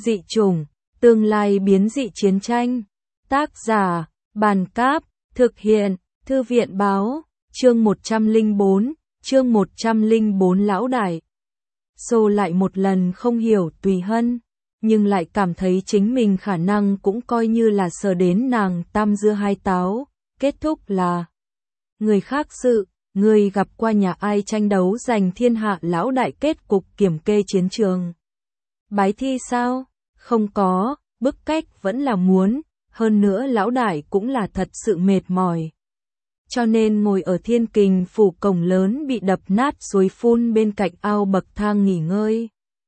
Dị chủng, tương lai biến dị chiến tranh. Tác giả, Bàn Cáp, thực hiện, Thư viện Báo, chương 104 Lão Đại. Xô lại một lần không hiểu Tùy Hân, nhưng lại cảm thấy chính mình khả năng cũng coi như là sờ đến nàng tam dưa hai táo, kết thúc là người khác sự, người gặp qua nhà ai tranh đấu giành thiên hạ lão đại kết cục kiểm kê chiến trường. Bái thi sao? Không có, bức cách vẫn là muốn, hơn nữa lão đại cũng là thật sự mệt mỏi. Cho nên ngồi ở Thiên Kình phủ cổng lớn bị đập nát suối phun bên cạnh ao bậc thang nghỉ ngơi.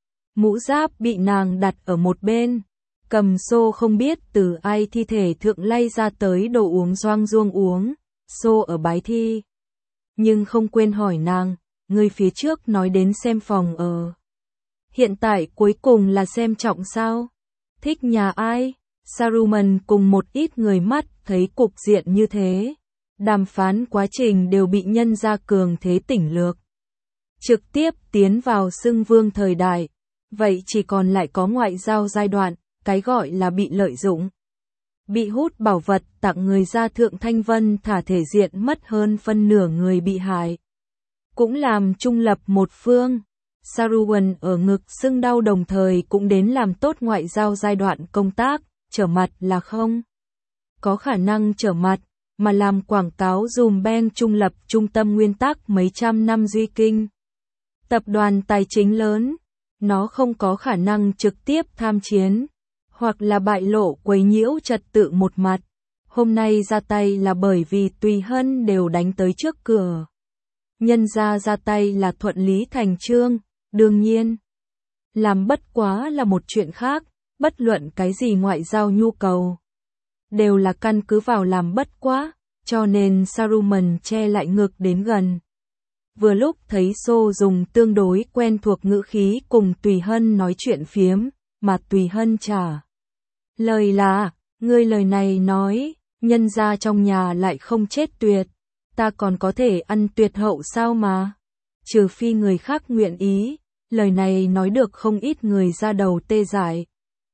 Mũ giáp bị nàng đặt ở một bên, cầm xô không biết từ ai thi thể thượng lay ra tới đồ uống doang ruông uống, xô ở bái thi. Nhưng không quên hỏi nàng, người phía trước nói đến xem phòng ở. Hiện tại cuối cùng là xem trọng sao? Thích nhà ai? Saruman cùng một ít người mắt thấy cục diện như thế. Đàm phán quá trình đều bị nhân ra cường thế tỉnh lược. Trực tiếp tiến vào xưng vương thời đại. Vậy chỉ còn lại có ngoại giao giai đoạn, cái gọi là bị lợi dụng. Bị hút bảo vật tặng người ra Thượng Thanh Vân thả thể diện mất hơn phân nửa người bị hại. Cũng làm trung lập một phương. Saruman ở ngực sưng đau đồng thời cũng đến làm tốt ngoại giao giai đoạn công tác, trở mặt là không có khả năng trở mặt, mà làm quảng cáo dùm Ben trung lập trung tâm nguyên tắc mấy trăm năm duy kinh. Tập đoàn tài chính lớn, nó không có khả năng trực tiếp tham chiến, hoặc là bại lộ quấy nhiễu trật tự một mặt. Hôm nay ra tay là bởi vì Tùy Hân đều đánh tới trước cửa. Nhân ra tay là thuận lý thành chương, đương nhiên. Làm bất quá là một chuyện khác, bất luận cái gì ngoại giao nhu cầu. Đều là căn cứ vào làm bất quá, cho nên Saruman che lại ngực đến gần. Vừa lúc thấy Xô dùng tương đối quen thuộc ngữ khí cùng Tùy Hân nói chuyện phiếm, mà Tùy Hân trả lời là, ngươi lời này nói, nhân ra trong nhà lại không chết tuyệt, ta còn có thể ăn tuyệt hậu sao mà? Trừ phi người khác nguyện ý, lời này nói được không ít người ra đầu tê dại.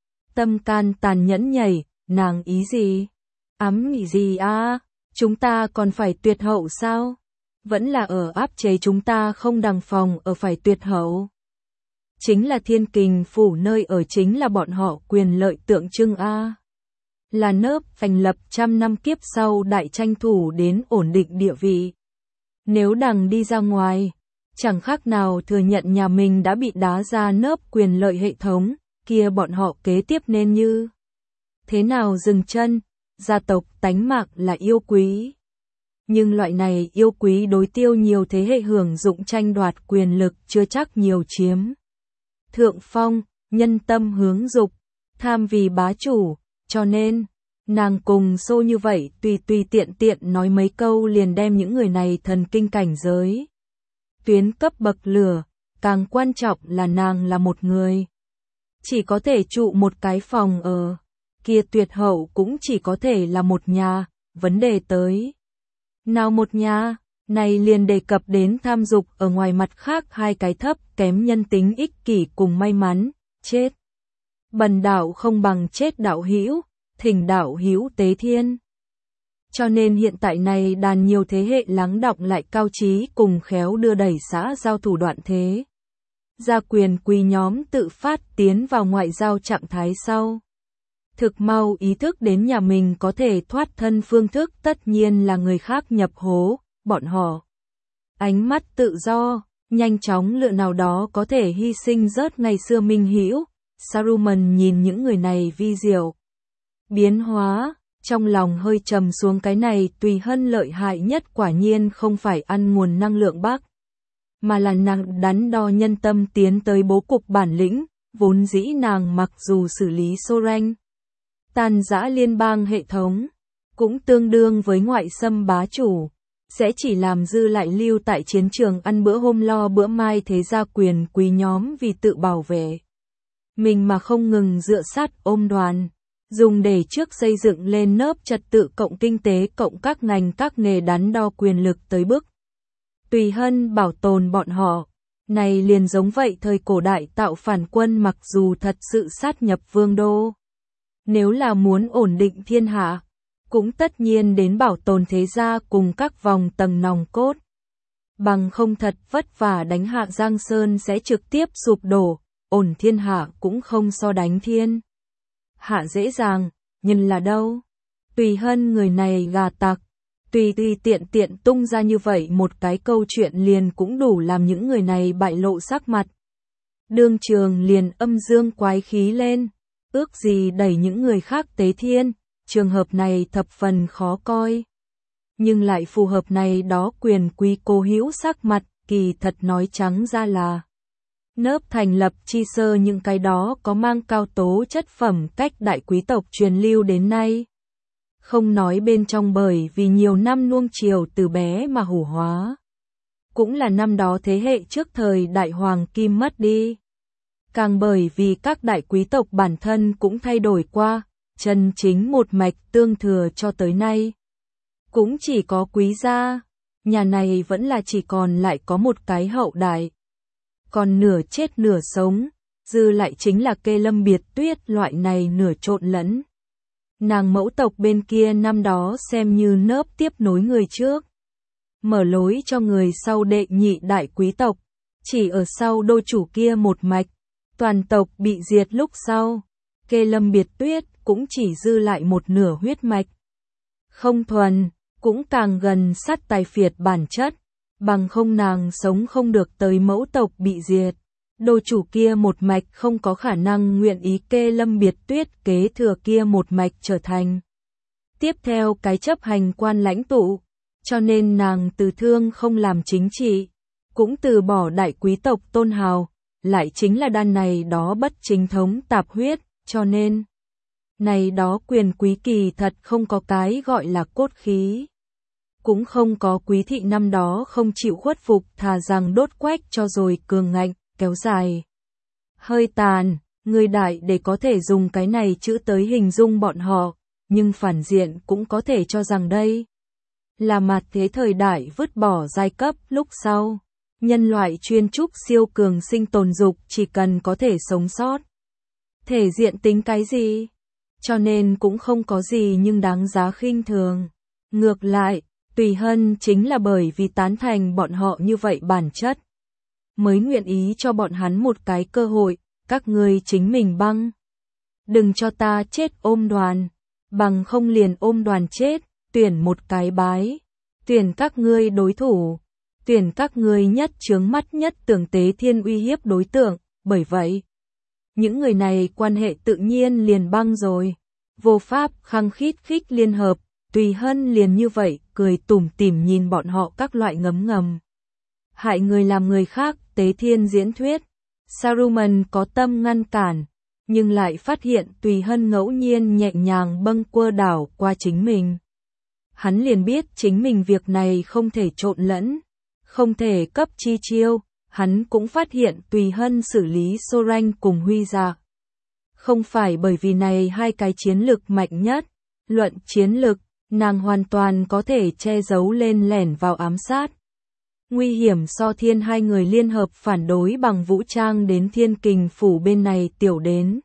Tâm can tàn nhẫn nhảy, nàng ý gì? Ám nghĩ gì à? Chúng ta còn phải tuyệt hậu sao? Vẫn là ở áp chế chúng ta không đằng phòng ở phải tuyệt hậu. Chính là Thiên Kình phủ nơi ở chính là bọn họ quyền lợi tượng trưng a. Là nớp thành lập trăm năm kiếp sau đại tranh thủ đến ổn định địa vị. Nếu đằng đi ra ngoài, chẳng khác nào thừa nhận nhà mình đã bị đá ra nớp quyền lợi hệ thống, kia bọn họ kế tiếp nên như thế nào dừng chân, gia tộc tánh mạng là yêu quý. Nhưng loại này yêu quý đối tiêu nhiều thế hệ hưởng dụng tranh đoạt quyền lực chưa chắc nhiều chiếm thượng phong, nhân tâm hướng dục, tham vì bá chủ, cho nên, nàng cùng Xô như vậy tùy tiện nói mấy câu liền đem những người này thần kinh cảnh giới. Tuyến cấp bậc lửa, càng quan trọng là nàng là một người. Chỉ có thể trụ một cái phòng ở, kia tuyệt hậu cũng chỉ có thể là một nhà, vấn đề tới. Nào một nhà, này liền đề cập đến tham dục ở ngoài mặt khác hai cái thấp kém nhân tính ích kỷ cùng may mắn, chết. Bần đạo không bằng chết đạo hữu, thỉnh đạo hữu tế thiên. Cho nên hiện tại này đàn nhiều thế hệ lắng đọng lại cao trí cùng khéo đưa đẩy xã giao thủ đoạn thế. Gia quyền quý nhóm tự phát tiến vào ngoại giao trạng thái sau. Thực mau ý thức đến nhà mình có thể thoát thân phương thức tất nhiên là người khác nhập hố, bọn họ. Ánh mắt tự do, nhanh chóng lựa nào đó có thể hy sinh rớt ngày xưa minh hữu. Saruman nhìn những người này vi diệu. Biến hóa, trong lòng hơi trầm xuống cái này Tùy Hân lợi hại nhất quả nhiên không phải ăn nguồn năng lượng Bắc. Mà là nàng đắn đo nhân tâm tiến tới bố cục bản lĩnh, vốn dĩ nàng mặc dù xử lý Soren. Tàn giã liên bang hệ thống, cũng tương đương với ngoại xâm bá chủ, sẽ chỉ làm dư lại lưu tại chiến trường ăn bữa hôm lo bữa mai thế gia quyền quý nhóm vì tự bảo vệ. Mình mà không ngừng dựa sát ôm đoàn, dùng để trước xây dựng lên nớp trật tự cộng kinh tế cộng các ngành các nghề đắn đo quyền lực tới bức. Tùy Hân bảo tồn bọn họ, Này liền giống vậy thời cổ đại tạo phản quân mặc dù thật sự sát nhập vương đô. Nếu là muốn ổn định thiên hạ, cũng tất nhiên đến bảo tồn thế gia cùng các vòng tầng nòng cốt. Bằng không thật vất vả đánh hạ Giang Sơn sẽ trực tiếp sụp đổ, ổn thiên hạ cũng không so đánh thiên hạ dễ dàng, nhưng là đâu. Tùy Hân người này gà tặc, tùy tiện tung ra như vậy một cái câu chuyện liền cũng đủ làm những người này bại lộ sắc mặt. Đương trường liền âm dương quái khí lên, ước gì đẩy những người khác tế thiên, trường hợp này thập phần khó coi. Nhưng lại phù hợp này đó quyền quý cố hữu sắc mặt, kỳ thật nói trắng ra là nớp thành lập chi sơ những cái đó có mang cao tố chất phẩm cách đại quý tộc truyền lưu đến nay. Không nói bên trong bởi vì nhiều năm nuông chiều từ bé mà hủ hóa. Cũng là năm đó thế hệ trước thời đại hoàng kim mất đi. Càng bởi vì các đại quý tộc bản thân cũng thay đổi qua, chân chính một mạch tương thừa cho tới nay. Cũng chỉ có quý gia, nhà này vẫn là chỉ còn lại có một cái hậu đại. Còn nửa chết nửa sống, dư lại chính là Kê Lâm Biệt Tuyết loại này nửa trộn lẫn. Nàng mẫu tộc bên kia năm đó xem như nớp tiếp nối người trước. Mở lối cho người sau đệ nhị đại quý tộc, chỉ ở sau đô chủ kia một mạch, toàn tộc bị diệt lúc sau. Kê Lâm Biệt Tuyết cũng chỉ dư lại một nửa huyết mạch. Không thuần, cũng càng gần sát tài phiệt bản chất, bằng không nàng sống không được tới mẫu tộc bị diệt. Đô chủ kia một mạch không có khả năng nguyện ý Kê Lâm Biệt Tuyết kế thừa kia một mạch trở thành tiếp theo cái chấp hành quan lãnh tụ, cho nên nàng từ thương không làm chính trị, cũng từ bỏ đại quý tộc tôn hào, lại chính là đan này đó bất chính thống tạp huyết, cho nên này đó quyền quý kỳ thật không có cái gọi là cốt khí. Cũng không có quý thị năm đó không chịu khuất phục thà rằng đốt quách cho rồi cường ngạnh, kéo dài. Hơi tàn, người đại để có thể dùng cái này chữ tới hình dung bọn họ, nhưng phản diện cũng có thể cho rằng đây là mặt thế thời đại vứt bỏ giai cấp lúc sau. Nhân loại chuyên trúc siêu cường sinh tồn dục chỉ cần có thể sống sót. Thể diện tính cái gì? Cho nên cũng không có gì nhưng đáng giá khinh thường. Ngược lại, Tùy Hân chính là bởi vì tán thành bọn họ như vậy bản chất, mới nguyện ý cho bọn hắn một cái cơ hội, các ngươi chính mình băng. Đừng cho ta chết ôm đoàn, bằng không liền ôm đoàn chết, tuyển một cái bái, tuyển các ngươi đối thủ, tuyển các ngươi nhất chướng mắt nhất tưởng tế thiên uy hiếp đối tượng, bởi vậy, những người này quan hệ tự nhiên liền băng rồi, vô pháp khăng khít khích liên hợp. Tùy Hân liền như vậy, cười tủm tỉm nhìn bọn họ các loại ngấm ngầm. Hại người làm người khác, tế thiên diễn thuyết. Saruman có tâm ngăn cản, nhưng lại phát hiện Tùy Hân ngẫu nhiên nhẹ nhàng bâng quơ đảo qua chính mình. Hắn liền biết chính mình việc này không thể trộn lẫn, không thể cấp chi chiêu, hắn cũng phát hiện Tùy Hân xử lý Sorange cùng Huy Dạ. Không phải bởi vì này hai cái chiến lực mạnh nhất, luận chiến lực, nàng hoàn toàn có thể che giấu lên lẻn vào ám sát. Nguy hiểm so thiên hai người liên hợp phản đối bằng vũ trang đến Thiên Kình phủ bên này tiểu đến.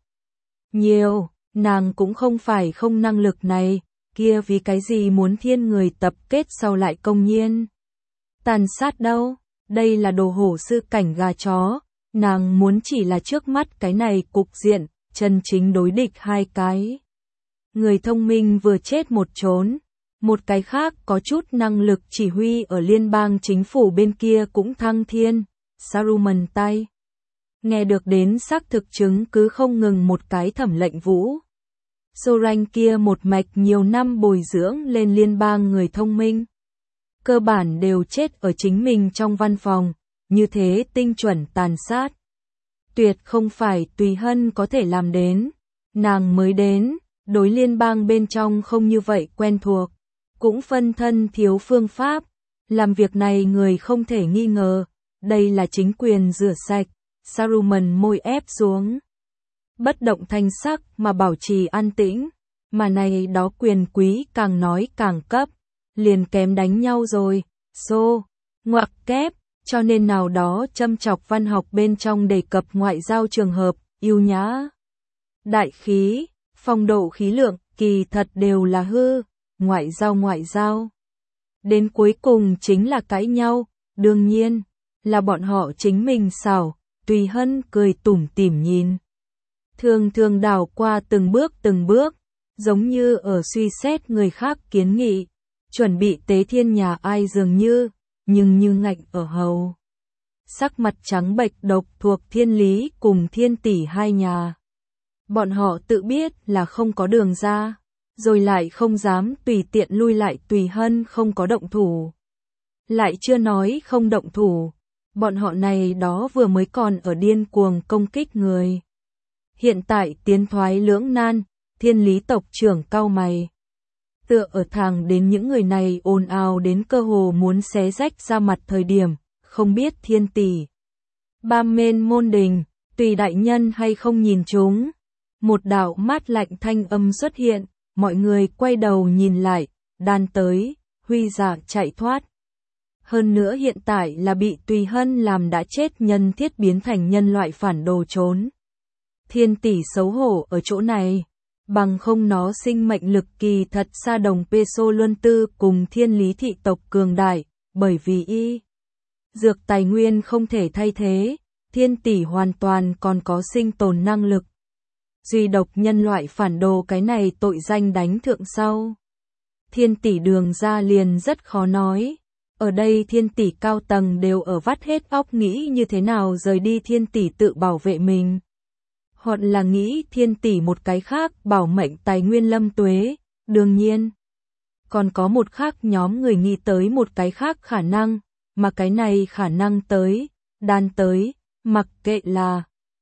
Nhiều, nàng cũng không phải không năng lực này, kia vì cái gì muốn thiên người tập kết sau lại công nhiên. Tàn sát đâu, đây là đồ hổ sư cảnh gà chó, nàng muốn chỉ là trước mắt cái này cục diện, chân chính đối địch hai cái. Người thông minh vừa chết một trốn, một cái khác có chút năng lực chỉ huy ở liên bang chính phủ bên kia cũng thăng thiên, Saruman tay. Nghe được đến xác thực chứng cứ không ngừng một cái thẩm lệnh vũ. Sorange kia một mạch nhiều năm bồi dưỡng lên liên bang người thông minh. Cơ bản đều chết ở chính mình trong văn phòng, như thế tinh chuẩn tàn sát. Tuyệt không phải Tùy Hân có thể làm đến, nàng mới đến. Đối liên bang bên trong không như vậy quen thuộc, cũng phân thân thiếu phương pháp, làm việc này người không thể nghi ngờ, đây là chính quyền rửa sạch, Saruman môi ép xuống. Bất động thanh sắc mà bảo trì an tĩnh, mà này đó quyền quý càng nói càng cấp, liền kém đánh nhau rồi, ngoặc kép, Cho nên nào đó châm chọc văn học bên trong đề cập ngoại giao trường hợp, yêu nhã, đại khí, phong độ khí lượng, kỳ thật đều là hư, ngoại giao. Đến cuối cùng chính là cãi nhau, đương nhiên, là bọn họ chính mình xảo, Tùy Hân cười tủm tỉm nhìn. Thường đảo qua từng bước, giống như ở suy xét người khác kiến nghị, chuẩn bị tế thiên nhà ai dường như, nhưng như ngạnh ở hầu. Sắc mặt trắng bệch độc thuộc Thiên Lý cùng Thiên Tỷ hai nhà. Bọn họ tự biết là không có đường ra, rồi lại không dám tùy tiện lui lại. Tùy Hân không có động thủ. Lại chưa nói không động thủ, bọn họ này đó vừa mới còn ở điên cuồng công kích người. Hiện tại tiến thoái lưỡng nan, Thiên Lý tộc trưởng cau mày. Tựa ở thẳng đến những người này ồn ào đến cơ hồ muốn xé rách ra mặt thời điểm, không biết Thiên Tỷ, Ba Mênh Môn Đình, Tùy đại nhân hay không nhìn chúng. Một đạo mát lạnh thanh âm xuất hiện, mọi người quay đầu nhìn lại, Đan tới, Huy Dạ chạy thoát. Hơn nữa hiện tại là bị Tùy Hân làm đã chết nhân thiết biến thành nhân loại phản đồ trốn. Thiên Tỷ xấu hổ ở chỗ này, bằng không nó sinh mệnh lực kỳ thật xa đồng peso luân tư cùng Thiên Lý thị tộc cường đại, bởi vì dược tài nguyên không thể thay thế, Thiên Tỷ hoàn toàn còn có sinh tồn năng lực. Duy độc nhân loại phản đồ cái này tội danh đánh thượng sau. Thiên Tỷ đường ra liền rất khó nói. Ở đây Thiên Tỷ cao tầng đều ở vắt hết óc nghĩ như thế nào rời đi. Thiên Tỷ tự bảo vệ mình, hoặc là nghĩ Thiên Tỷ một cái khác bảo mệnh tài nguyên lâm tuế. Đương nhiên, còn có một khác nhóm người nghĩ tới một cái khác khả năng, mà cái này khả năng tới, Đan tới, mặc kệ là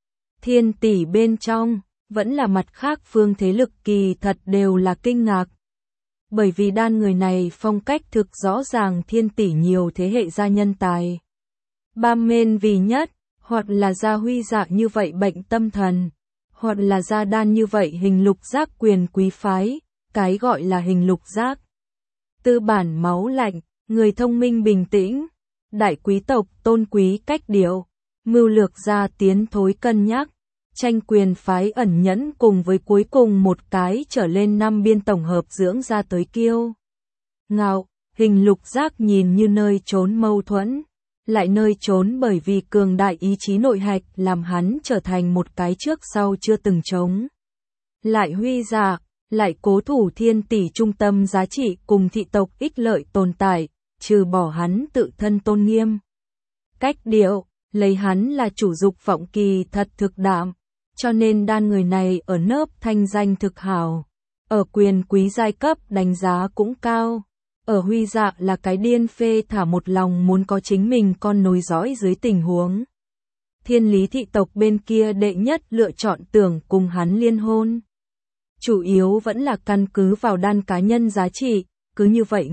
Thiên Tỷ bên trong, vẫn là mặt khác phương thế lực kỳ thật đều là kinh ngạc. Bởi vì Đan người này phong cách thực rõ ràng. Thiên Tỷ nhiều thế hệ gia nhân tài. Ba Mênh vì nhất, hoặc là gia Huy Dạ như vậy bệnh tâm thần, hoặc là gia Đan như vậy hình lục giác quyền quý phái, cái gọi là hình lục giác. Tư bản máu lạnh, người thông minh bình tĩnh, đại quý tộc tôn quý cách điệu, mưu lược gia tiến thối cân nhắc, tranh quyền phái ẩn nhẫn cùng với cuối cùng một cái trở lên 5 biên tổng hợp dưỡng ra tới kiêu ngạo, hình lục giác nhìn như nơi trốn mâu thuẫn, lại nơi trốn bởi vì cường đại ý chí nội hạch làm hắn trở thành một cái trước sau chưa từng chống. Lại Huy Dạ, lại cố thủ Thiên Tỷ trung tâm giá trị cùng thị tộc ích lợi tồn tại, trừ bỏ hắn tự thân tôn nghiêm. Cách điệu, lấy hắn là chủ dục vọng kỳ thật thực đạm, cho nên Đan người này ở nớp thanh danh thực hảo, ở quyền quý giai cấp đánh giá cũng cao. Ở Huy Dạ là cái điên phê thả một lòng muốn có chính mình con nối dõi dưới tình huống. Thiên Lý thị tộc bên kia đệ nhất lựa chọn tưởng cùng hắn liên hôn. Chủ yếu vẫn là căn cứ vào Đan cá nhân giá trị, cứ như vậy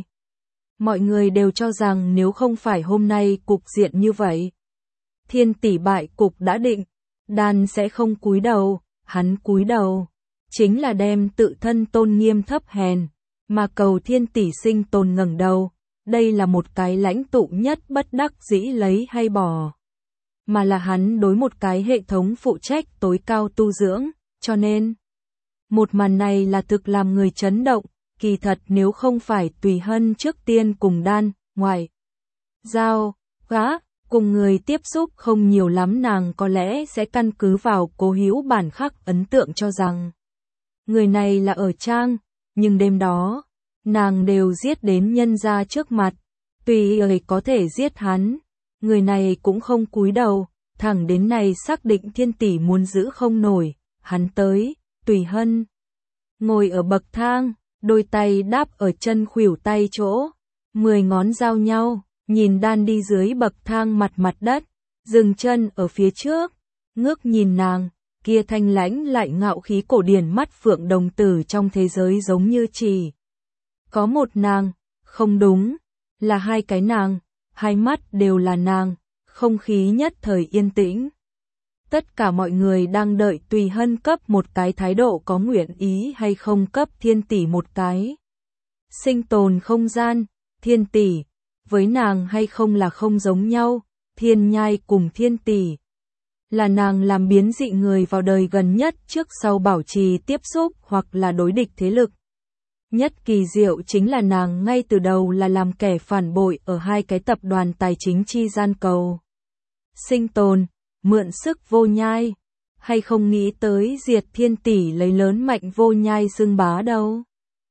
mọi người đều cho rằng nếu không phải hôm nay cục diện như vậy, Thiên Tỷ bại cục đã định, Đan sẽ không cúi đầu, hắn cúi đầu, chính là đem tự thân tôn nghiêm thấp hèn, mà cầu Thiên Tỷ sinh tồn ngẩng đầu. Đây là một cái lãnh tụ nhất bất đắc dĩ lấy hay bỏ, mà là hắn đối một cái hệ thống phụ trách tối cao tu dưỡng, cho nên một màn này là thực làm người chấn động. Kỳ thật nếu không phải Tùy Hân trước tiên cùng Đan, ngoại giao, cùng người tiếp xúc không nhiều lắm, nàng có lẽ sẽ căn cứ vào cố hữu bản khắc ấn tượng cho rằng người này là ở trang, nhưng đêm đó, nàng đều giết đến nhân gia trước mặt, tùy ấy có thể giết hắn, người này cũng không cúi đầu, thẳng đến này xác định Thiên Tỷ muốn giữ không nổi, hắn tới, Tùy Hân ngồi ở bậc thang, đôi tay đáp ở chân khuỷu tay chỗ, 10 ngón giao nhau, nhìn Đan đi dưới bậc thang mặt đất, dừng chân ở phía trước, ngước nhìn nàng, kia thanh lãnh lại ngạo khí cổ điển mắt phượng đồng tử trong thế giới giống như chỉ có một nàng, không đúng, là hai cái nàng, hai mắt đều là nàng, không khí nhất thời yên tĩnh. Tất cả mọi người đang đợi Tùy Hân cấp một cái thái độ có nguyện ý hay không cấp Thiên Tỷ một cái sinh tồn không gian. Thiên Tỷ với nàng hay không là không giống nhau, Thiên Nhai cùng Thiên Tỷ. Là nàng làm biến dị người vào đời gần nhất trước sau bảo trì tiếp xúc hoặc là đối địch thế lực. Nhất kỳ diệu chính là nàng ngay từ đầu là làm kẻ phản bội ở hai cái tập đoàn tài chính chi gian cầu sinh tồn, mượn sức Vô Nhai, hay không nghĩ tới diệt Thiên Tỷ lấy lớn mạnh Vô Nhai xưng bá đâu.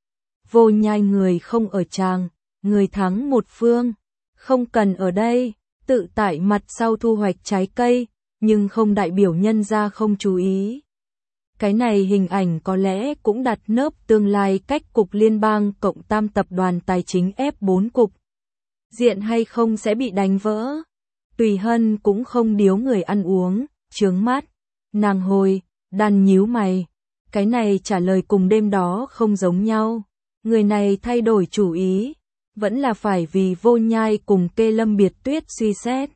Vô Nhai người không ở tràng, người thắng một phương, không cần ở đây, tự tại mặt sau thu hoạch trái cây, nhưng không đại biểu nhân ra không chú ý. Cái này hình ảnh có lẽ cũng đặt nớp tương lai cách cục liên bang cộng tam tập đoàn tài chính F4 cục. Diện hay không sẽ bị đánh vỡ. Tùy Hân cũng không điếu người ăn uống, chướng mắt. Nàng hồi, đàn nhíu mày. Cái này trả lời cùng đêm đó không giống nhau. Người này thay đổi chủ ý. Vẫn là phải vì Vô Nhai cùng Kê Lâm Biệt Tuyết suy xét.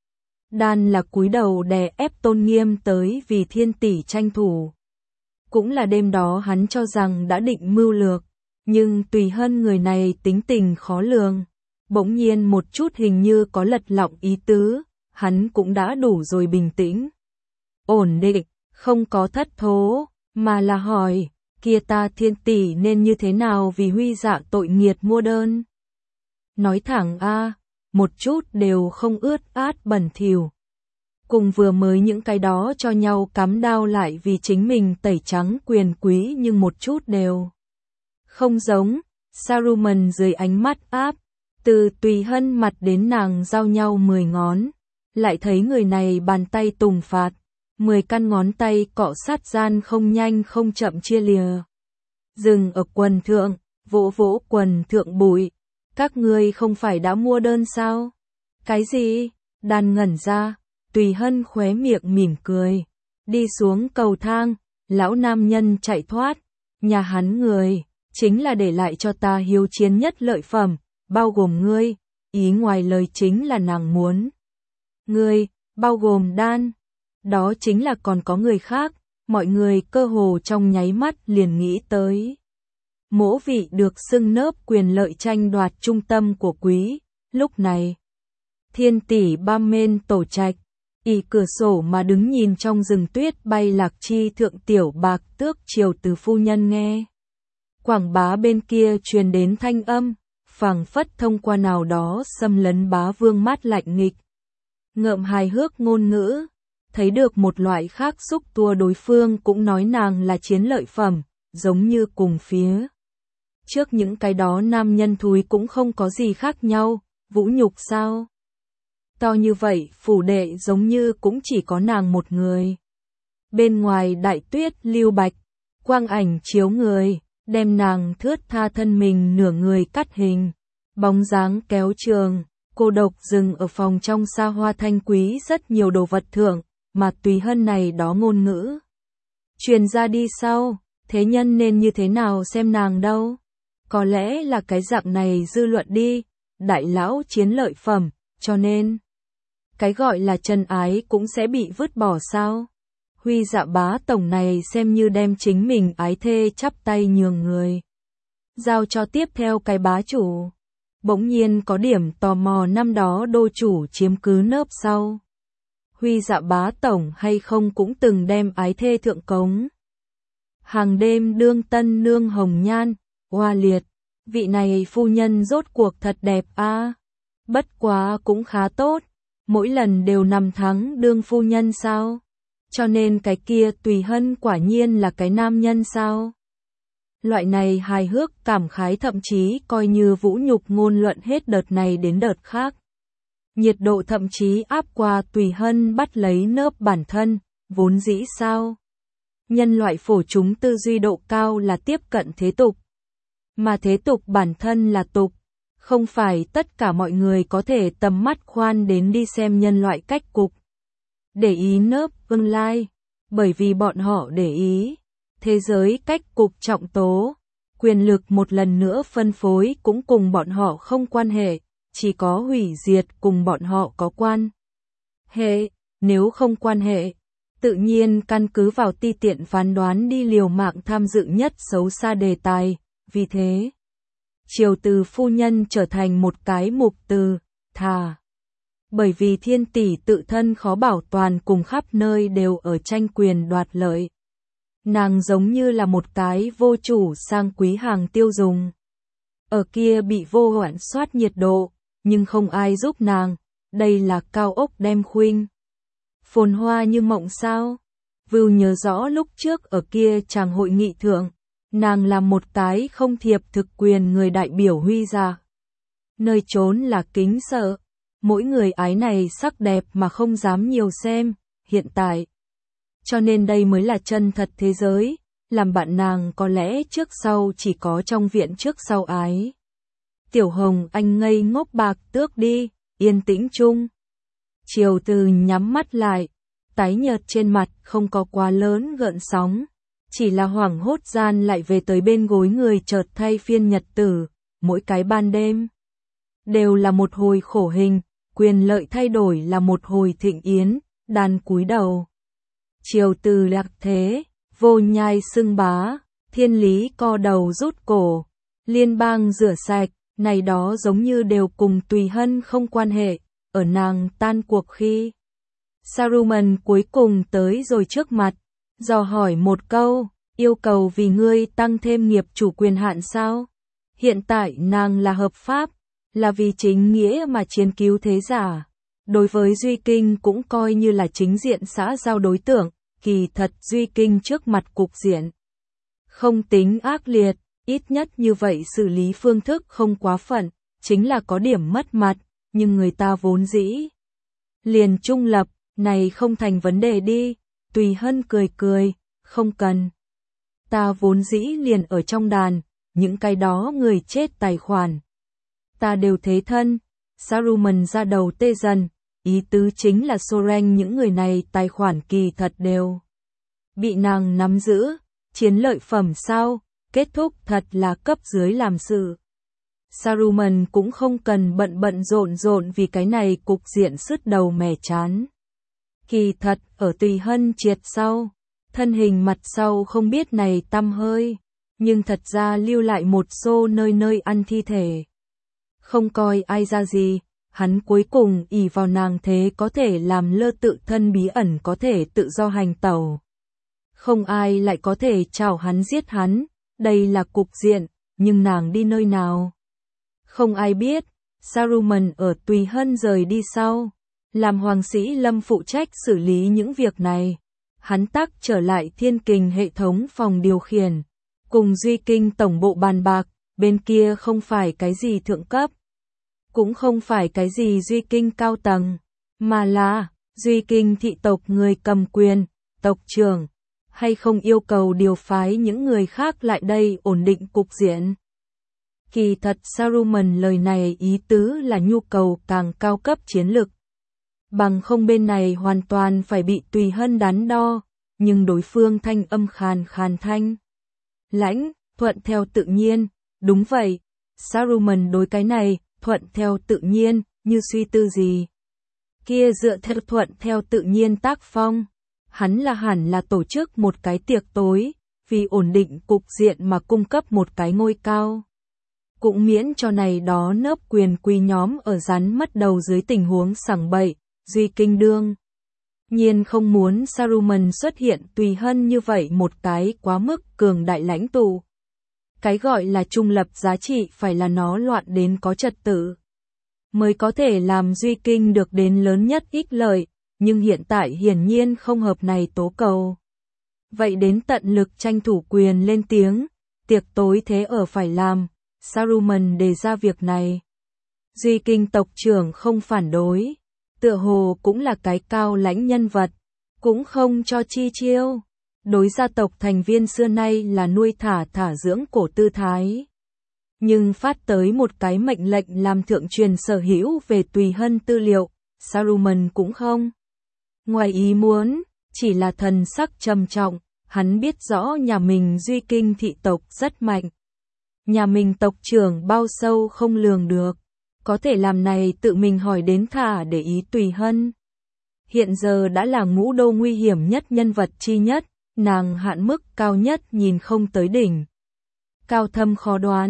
Đan là cúi đầu đè ép tôn nghiêm tới vì Thiên Tỷ tranh thủ. Cũng là đêm đó hắn cho rằng đã định mưu lược, nhưng Tùy Hân người này tính tình khó lường. Bỗng nhiên một chút hình như có lật lọng ý tứ, hắn cũng đã đủ rồi bình tĩnh. Ổn định, không có thất thố, mà là hỏi, kia ta Thiên Tỷ nên như thế nào vì Huy Dạ tội nghiệt mua đơn. Nói thẳng a, một chút đều không ướt át bẩn thỉu. Cùng vừa mới những cái đó cho nhau cắm đao lại vì chính mình tẩy trắng quyền quý nhưng một chút đều không giống. Saruman dưới ánh mắt áp, từ Tùy Hân mặt đến nàng giao nhau 10 ngón, lại thấy người này bàn tay tùng phạt, 10 căn ngón tay cọ sát gian không nhanh không chậm chia lìa. Dừng ở quần thượng, vỗ vỗ quần thượng bụi. Các ngươi không phải đã mua đơn sao? Cái gì? Đàn ngẩn ra, Tùy Hân khóe miệng mỉm cười. Đi xuống cầu thang, lão nam nhân chạy thoát. Nhà hắn người, chính là để lại cho ta hiếu chiến nhất lợi phẩm, bao gồm ngươi. Ý ngoài lời chính là nàng muốn. Ngươi, bao gồm Đan. Đó chính là còn có người khác, mọi người cơ hồ trong nháy mắt liền nghĩ tới. Mỗ vị được xưng nớp quyền lợi tranh đoạt trung tâm của quý, lúc này. Thiên Tỷ bam men tổ trạch, ỉ cửa sổ mà đứng nhìn trong rừng tuyết bay lạc chi thượng tiểu bạc tước triều từ phu nhân nghe. Quảng bá bên kia truyền đến thanh âm, phảng phất thông qua nào đó xâm lấn bá vương mát lạnh nghịch. Ngợm hài hước ngôn ngữ, thấy được một loại khác xúc tua đối phương cũng nói nàng là chiến lợi phẩm, giống như cùng phía. Trước những cái đó nam nhân thúi cũng không có gì khác nhau, vũ nhục sao? To như vậy, phủ đệ giống như cũng chỉ có nàng một người. Bên ngoài đại tuyết lưu bạch, quang ảnh chiếu người, đem nàng thướt tha thân mình nửa người cắt hình. Bóng dáng kéo trường, cô độc dừng ở phòng trong xa hoa thanh quý rất nhiều đồ vật thượng, mà Tùy Hân này đó ngôn ngữ. Truyền ra đi sau, thế nhân nên như thế nào xem nàng đâu? Có lẽ là cái dạng này dư luận đi, đại lão chiến lợi phẩm, cho nên cái gọi là chân ái cũng sẽ bị vứt bỏ sao? Huy Dạ bá tổng này xem như đem chính mình ái thê chắp tay nhường người. Giao cho tiếp theo cái bá chủ. Bỗng nhiên có điểm tò mò năm đó đô chủ chiếm cứ nớp sau. Huy Dạ bá tổng hay không cũng từng đem ái thê thượng cống. Hàng đêm đương tân nương hồng nhan, hoa liệt. Vị này phu nhân rốt cuộc thật đẹp a. Bất quá cũng khá tốt, mỗi lần đều nằm thắng đương phu nhân sao? Cho nên cái kia Tùy Hân quả nhiên là cái nam nhân sao? Loại này hài hước cảm khái thậm chí coi như vũ nhục ngôn luận hết đợt này đến đợt khác. Nhiệt độ thậm chí áp qua Tùy Hân bắt lấy nớp bản thân, vốn dĩ sao? Nhân loại phổ chúng tư duy độ cao là tiếp cận thế tục. Mà thế tục bản thân là tục, không phải tất cả mọi người có thể tầm mắt khoan đến đi xem nhân loại cách cục. Để ý nớp tương lai, bởi vì bọn họ để ý. Thế giới cách cục trọng tố, quyền lực một lần nữa phân phối cũng cùng bọn họ không quan hệ, chỉ có hủy diệt cùng bọn họ có quan hệ, nếu không quan hệ. Tự nhiên căn cứ vào ti tiện phán đoán đi liều mạng tham dự nhất xấu xa đề tài, vì thế Triều Từ phu nhân trở thành một cái mục từ, thà. Bởi vì Thiên tỷ tự thân khó bảo toàn cùng khắp nơi đều ở tranh quyền đoạt lợi. Nàng giống như là một cái vô chủ sang quý hàng tiêu dùng. Ở kia bị vô hoãn soát nhiệt độ, nhưng không ai giúp nàng, đây là cao ốc đem khuynh. Phồn hoa như mộng sao? Vưu nhớ rõ lúc trước ở kia chàng hội nghị thượng, nàng là một cái không thiệp thực quyền người đại biểu Huy gia. Nơi trốn là kính sợ, mỗi người ái này sắc đẹp mà không dám nhiều xem, hiện tại. Cho nên đây mới là chân thật thế giới, làm bạn nàng có lẽ trước sau chỉ có trong viện trước sau ái. Tiểu Hồng Anh ngây ngốc bạc tước đi, yên tĩnh chung. Triều Từ nhắm mắt lại, tái nhợt trên mặt không có quá lớn gợn sóng, chỉ là hoảng hốt gian lại về tới bên gối người chợt thay phiên nhật tử, mỗi cái ban đêm. Đều là một hồi khổ hình, quyền lợi thay đổi là một hồi thịnh yến, đàn cúi đầu. Triều Từ lạc thế, vô nhai xưng bá, thiên lý co đầu rút cổ, liên bang rửa sạch, này đó giống như đều cùng Tùy Hân không quan hệ, ở nàng tan cuộc khi. Saruman cuối cùng tới rồi trước mặt, dò hỏi một câu, yêu cầu vì ngươi tăng thêm nghiệp chủ quyền hạn sao? Hiện tại nàng là hợp pháp, là vì chính nghĩa mà chiến cứu thế giả. Đối với Duy Kinh cũng coi như là chính diện xã giao đối tượng, kỳ thật Duy Kinh trước mặt cục diện. Không tính ác liệt, ít nhất như vậy xử lý phương thức không quá phận, chính là có điểm mất mặt, nhưng người ta vốn dĩ. Liền trung lập, này không thành vấn đề đi, Tùy Hân cười cười, không cần. Ta vốn dĩ liền ở trong đàn, những cái đó người chết tài khoản. Ta đều thế thân, Saruman ra đầu tê dần, ý tứ chính là Soren những người này tài khoản kỳ thật đều. Bị nàng nắm giữ, chiến lợi phẩm sao, kết thúc thật là cấp dưới làm sự. Saruman cũng không cần bận rộn vì cái này cục diện sứt đầu mẻ chán. Kỳ thật ở Tùy Hân triệt sau, thân hình mặt sau không biết này tăm hơi, nhưng thật ra lưu lại một xô nơi nơi ăn thi thể. Không coi ai ra gì, hắn cuối cùng ỷ vào nàng thế có thể làm lơ tự thân bí ẩn có thể tự do hành tẩu. Không ai lại có thể chào hắn giết hắn, đây là cục diện, nhưng nàng đi nơi nào? Không ai biết, Saruman ở Tùy Hân rời đi sau, làm Hoàng Sĩ Lâm phụ trách xử lý những việc này. Hắn tắc trở lại Thiên Kình hệ thống phòng điều khiển, cùng Duy Kinh tổng bộ bàn bạc, bên kia không phải cái gì thượng cấp, cũng không phải cái gì Duy Kinh cao tầng, mà là Duy Kinh thị tộc người cầm quyền, tộc trưởng, hay không yêu cầu điều phái những người khác lại đây ổn định cục diện. Kỳ thật Saruman lời này ý tứ là nhu cầu càng cao cấp chiến lực. Bằng không bên này hoàn toàn phải bị Tùy Hân đắn đo, nhưng đối phương thanh âm khàn thanh. Lãnh, thuận theo tự nhiên, đúng vậy, Saruman đối cái này, thuận theo tự nhiên, như suy tư gì. Kia dựa theo thuận theo tự nhiên tác phong, hắn là hẳn là tổ chức một cái tiệc tối, vì ổn định cục diện mà cung cấp một cái ngôi cao. Cũng miễn cho này đó nớp quyền quý nhóm ở rắn mất đầu dưới tình huống sảng bậy, Duy Kinh đương. Nhiên không muốn Saruman xuất hiện Tùy Hân như vậy một cái quá mức cường đại lãnh tụ. Cái gọi là trung lập giá trị phải là nó loạn đến có trật tự, mới có thể làm Duy Kinh được đến lớn nhất ích lợi, nhưng hiện tại hiển nhiên không hợp này tố cầu. Vậy đến tận lực tranh thủ quyền lên tiếng, tiệc tối thế ở phải làm, Saruman đề ra việc này. Duy Kinh tộc trưởng không phản đối, tựa hồ cũng là cái cao lãnh nhân vật, cũng không cho chi chiêu. Đối gia tộc thành viên xưa nay là nuôi thả dưỡng cổ tư thái. Nhưng phát tới một cái mệnh lệnh làm thượng truyền sở hữu về Tùy Hân tư liệu, Saruman cũng không. Ngoài ý muốn, chỉ là thần sắc trầm trọng, hắn biết rõ nhà mình Duy Kinh thị tộc rất mạnh. Nhà mình tộc trưởng bao sâu không lường được, có thể làm này tự mình hỏi đến thả để ý Tùy Hân. Hiện giờ đã là ngũ đô nguy hiểm nhất nhân vật chi nhất, nàng hạn mức cao nhất nhìn không tới đỉnh. Cao thâm khó đoán,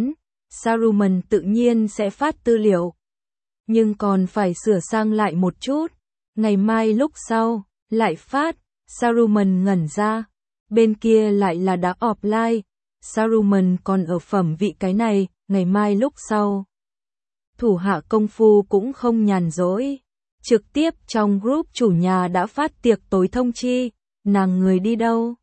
Saruman tự nhiên sẽ phát tư liệu. Nhưng còn phải sửa sang lại một chút. Ngày mai lúc sau, lại phát. Saruman ngẩn ra. Bên kia lại là đã offline. Saruman còn ở phẩm vị cái này, ngày mai lúc sau. Thủ hạ công phu cũng không nhàn rỗi. Trực tiếp trong group chủ nhà đã phát tiệc tối thông chi, nàng người đi đâu.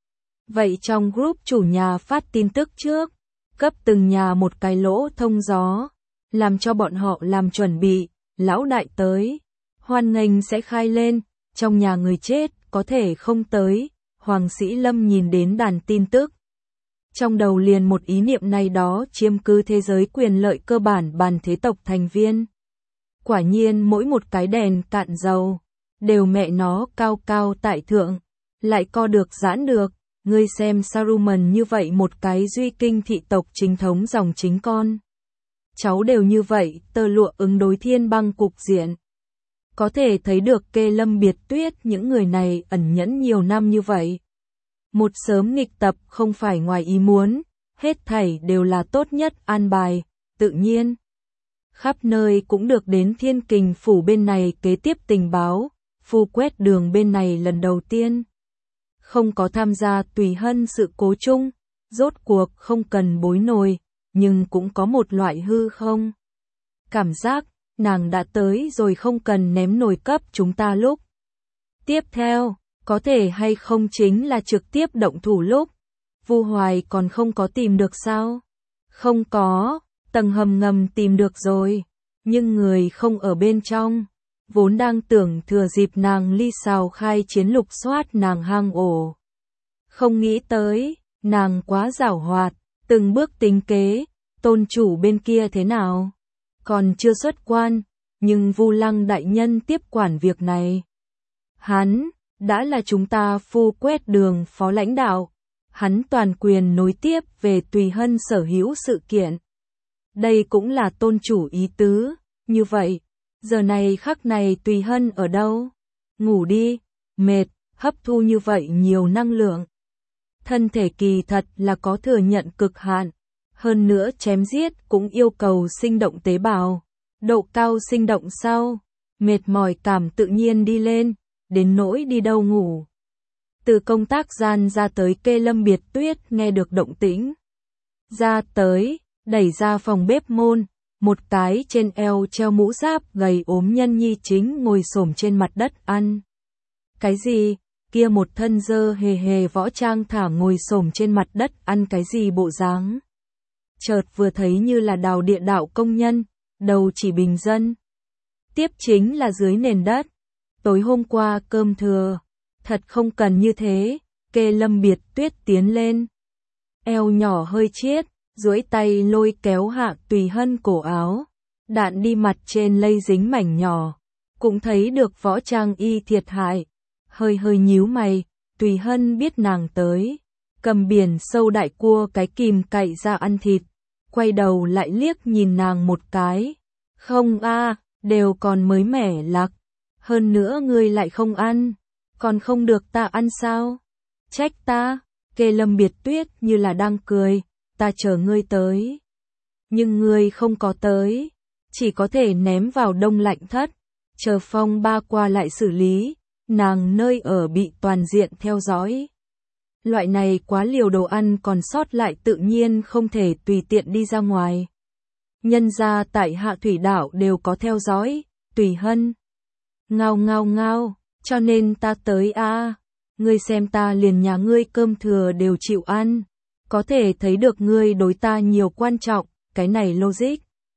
Vậy trong group chủ nhà phát tin tức trước, cấp từng nhà một cái lỗ thông gió, làm cho bọn họ làm chuẩn bị, lão đại tới, hoan nghênh sẽ khai lên, trong nhà người chết có thể không tới. Hoàng Sĩ Lâm nhìn đến đàn tin tức. Trong đầu liền một ý niệm này, đó chiếm cứ thế giới quyền lợi cơ bản bàn thế tộc thành viên. Quả nhiên mỗi một cái đèn cạn dầu, đều mẹ nó cao cao tại thượng, lại co được giãn được. Ngươi xem Saruman như vậy một cái duy kinh thị tộc chính thống dòng chính con. Cháu đều như vậy, tơ lụa ứng đối thiên băng cục diện. Có thể thấy được Kê Lâm Biệt Tuyết những người này ẩn nhẫn nhiều năm như vậy. Một sớm nghịch tập không phải ngoài ý muốn, hết thảy đều là tốt nhất an bài, tự nhiên. Khắp nơi cũng được đến Thiên Kình Phủ bên này kế tiếp tình báo, Phu Quét Đường bên này lần đầu tiên. Không có tham gia Tùy Hân sự cố chung, rốt cuộc không cần bối nổi, nhưng cũng có một loại hư không. Cảm giác, nàng đã tới rồi không cần ném nồi cấp chúng ta lúc. Tiếp theo, có thể hay không chính là trực tiếp động thủ lúc. Vu Hoài còn không có tìm được sao? Không có, tầng hầm ngầm tìm được rồi, nhưng người không ở bên trong. Vốn đang tưởng thừa dịp nàng ly xào khai chiến lục soát nàng hang ổ. Không nghĩ tới, nàng quá giảo hoạt, từng bước tính kế, tôn chủ bên kia thế nào? Còn chưa xuất quan, nhưng Vu Lăng đại nhân tiếp quản việc này. Hắn, đã là chúng ta Phu Quét Đường phó lãnh đạo, hắn toàn quyền nối tiếp về Tùy Hân sở hữu sự kiện. Đây cũng là tôn chủ ý tứ, như vậy, giờ này khắc này Tùy Hân ở đâu? Ngủ đi, mệt, hấp thu như vậy nhiều năng lượng. Thân thể kỳ thật là có thừa nhận cực hạn, hơn nữa chém giết cũng yêu cầu sinh động tế bào. Độ cao sinh động sau, mệt mỏi cảm tự nhiên đi lên, đến nỗi đi đâu ngủ. Từ công tác gian ra tới Kê Lâm Biệt Tuyết nghe được động tĩnh. Ra tới, đẩy ra phòng bếp môn, một cái trên eo treo mũ giáp gầy ốm nhân nhi chính ngồi xổm trên mặt đất ăn. Cái gì? Kia một thân dơ hề hề võ trang thả ngồi xổm trên mặt đất ăn cái gì bộ dáng? Chợt vừa thấy như là đào địa đạo công nhân, đầu chỉ bình dân. Tiếp chính là dưới nền đất. Tối hôm qua cơm thừa, thật không cần như thế. Kê Lâm Biệt Tuyết tiến lên, eo nhỏ hơi chiết, duỗi tay lôi kéo hạ Tùy Hân cổ áo, đạn đi mặt trên lây dính mảnh nhỏ, cũng thấy được võ trang y thiệt hại, hơi hơi nhíu mày. Tùy Hân biết nàng tới, cầm biển sâu đại cua cái kìm cậy ra ăn thịt, quay đầu lại liếc nhìn nàng một cái. Không a, đều còn mới mẻ lặc, hơn nữa ngươi lại không ăn, còn không được ta ăn sao? Trách ta? Kê Lâm Biệt Tuyết như là đang cười, ta chờ ngươi tới. Nhưng ngươi không có tới, chỉ có thể ném vào đông lạnh thất, chờ phong ba qua lại xử lý, nàng nơi ở bị toàn diện theo dõi. Loại này quá liều đồ ăn còn sót lại tự nhiên không thể tùy tiện đi ra ngoài. Nhân ra tại Hạ Thủy Đảo đều có theo dõi, Tùy Hân. Ngao ngao ngao, cho nên ta tới a. Ngươi xem ta liền nhà ngươi cơm thừa đều chịu ăn, có thể thấy được ngươi đối ta nhiều quan trọng, cái này logic.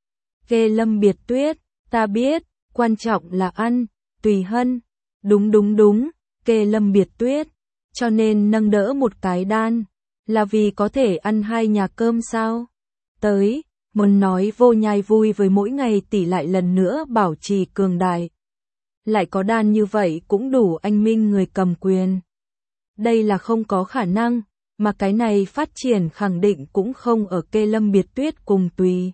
Kê Lâm Biệt Tuyết, ta biết, quan trọng là ăn. Tùy Hân, đúng đúng đúng. Kê Lâm Biệt Tuyết, cho nên nâng đỡ một cái đan, là vì có thể ăn hai nhà cơm sao? Tới, muốn nói vô nhai vui với mỗi ngày tỷ lại lần nữa bảo trì cường đại. Lại có đan như vậy cũng đủ anh minh người cầm quyền. Đây là không có khả năng, mà cái này phát triển khẳng định cũng không ở Kê Lâm Biệt Tuyết cùng Tùy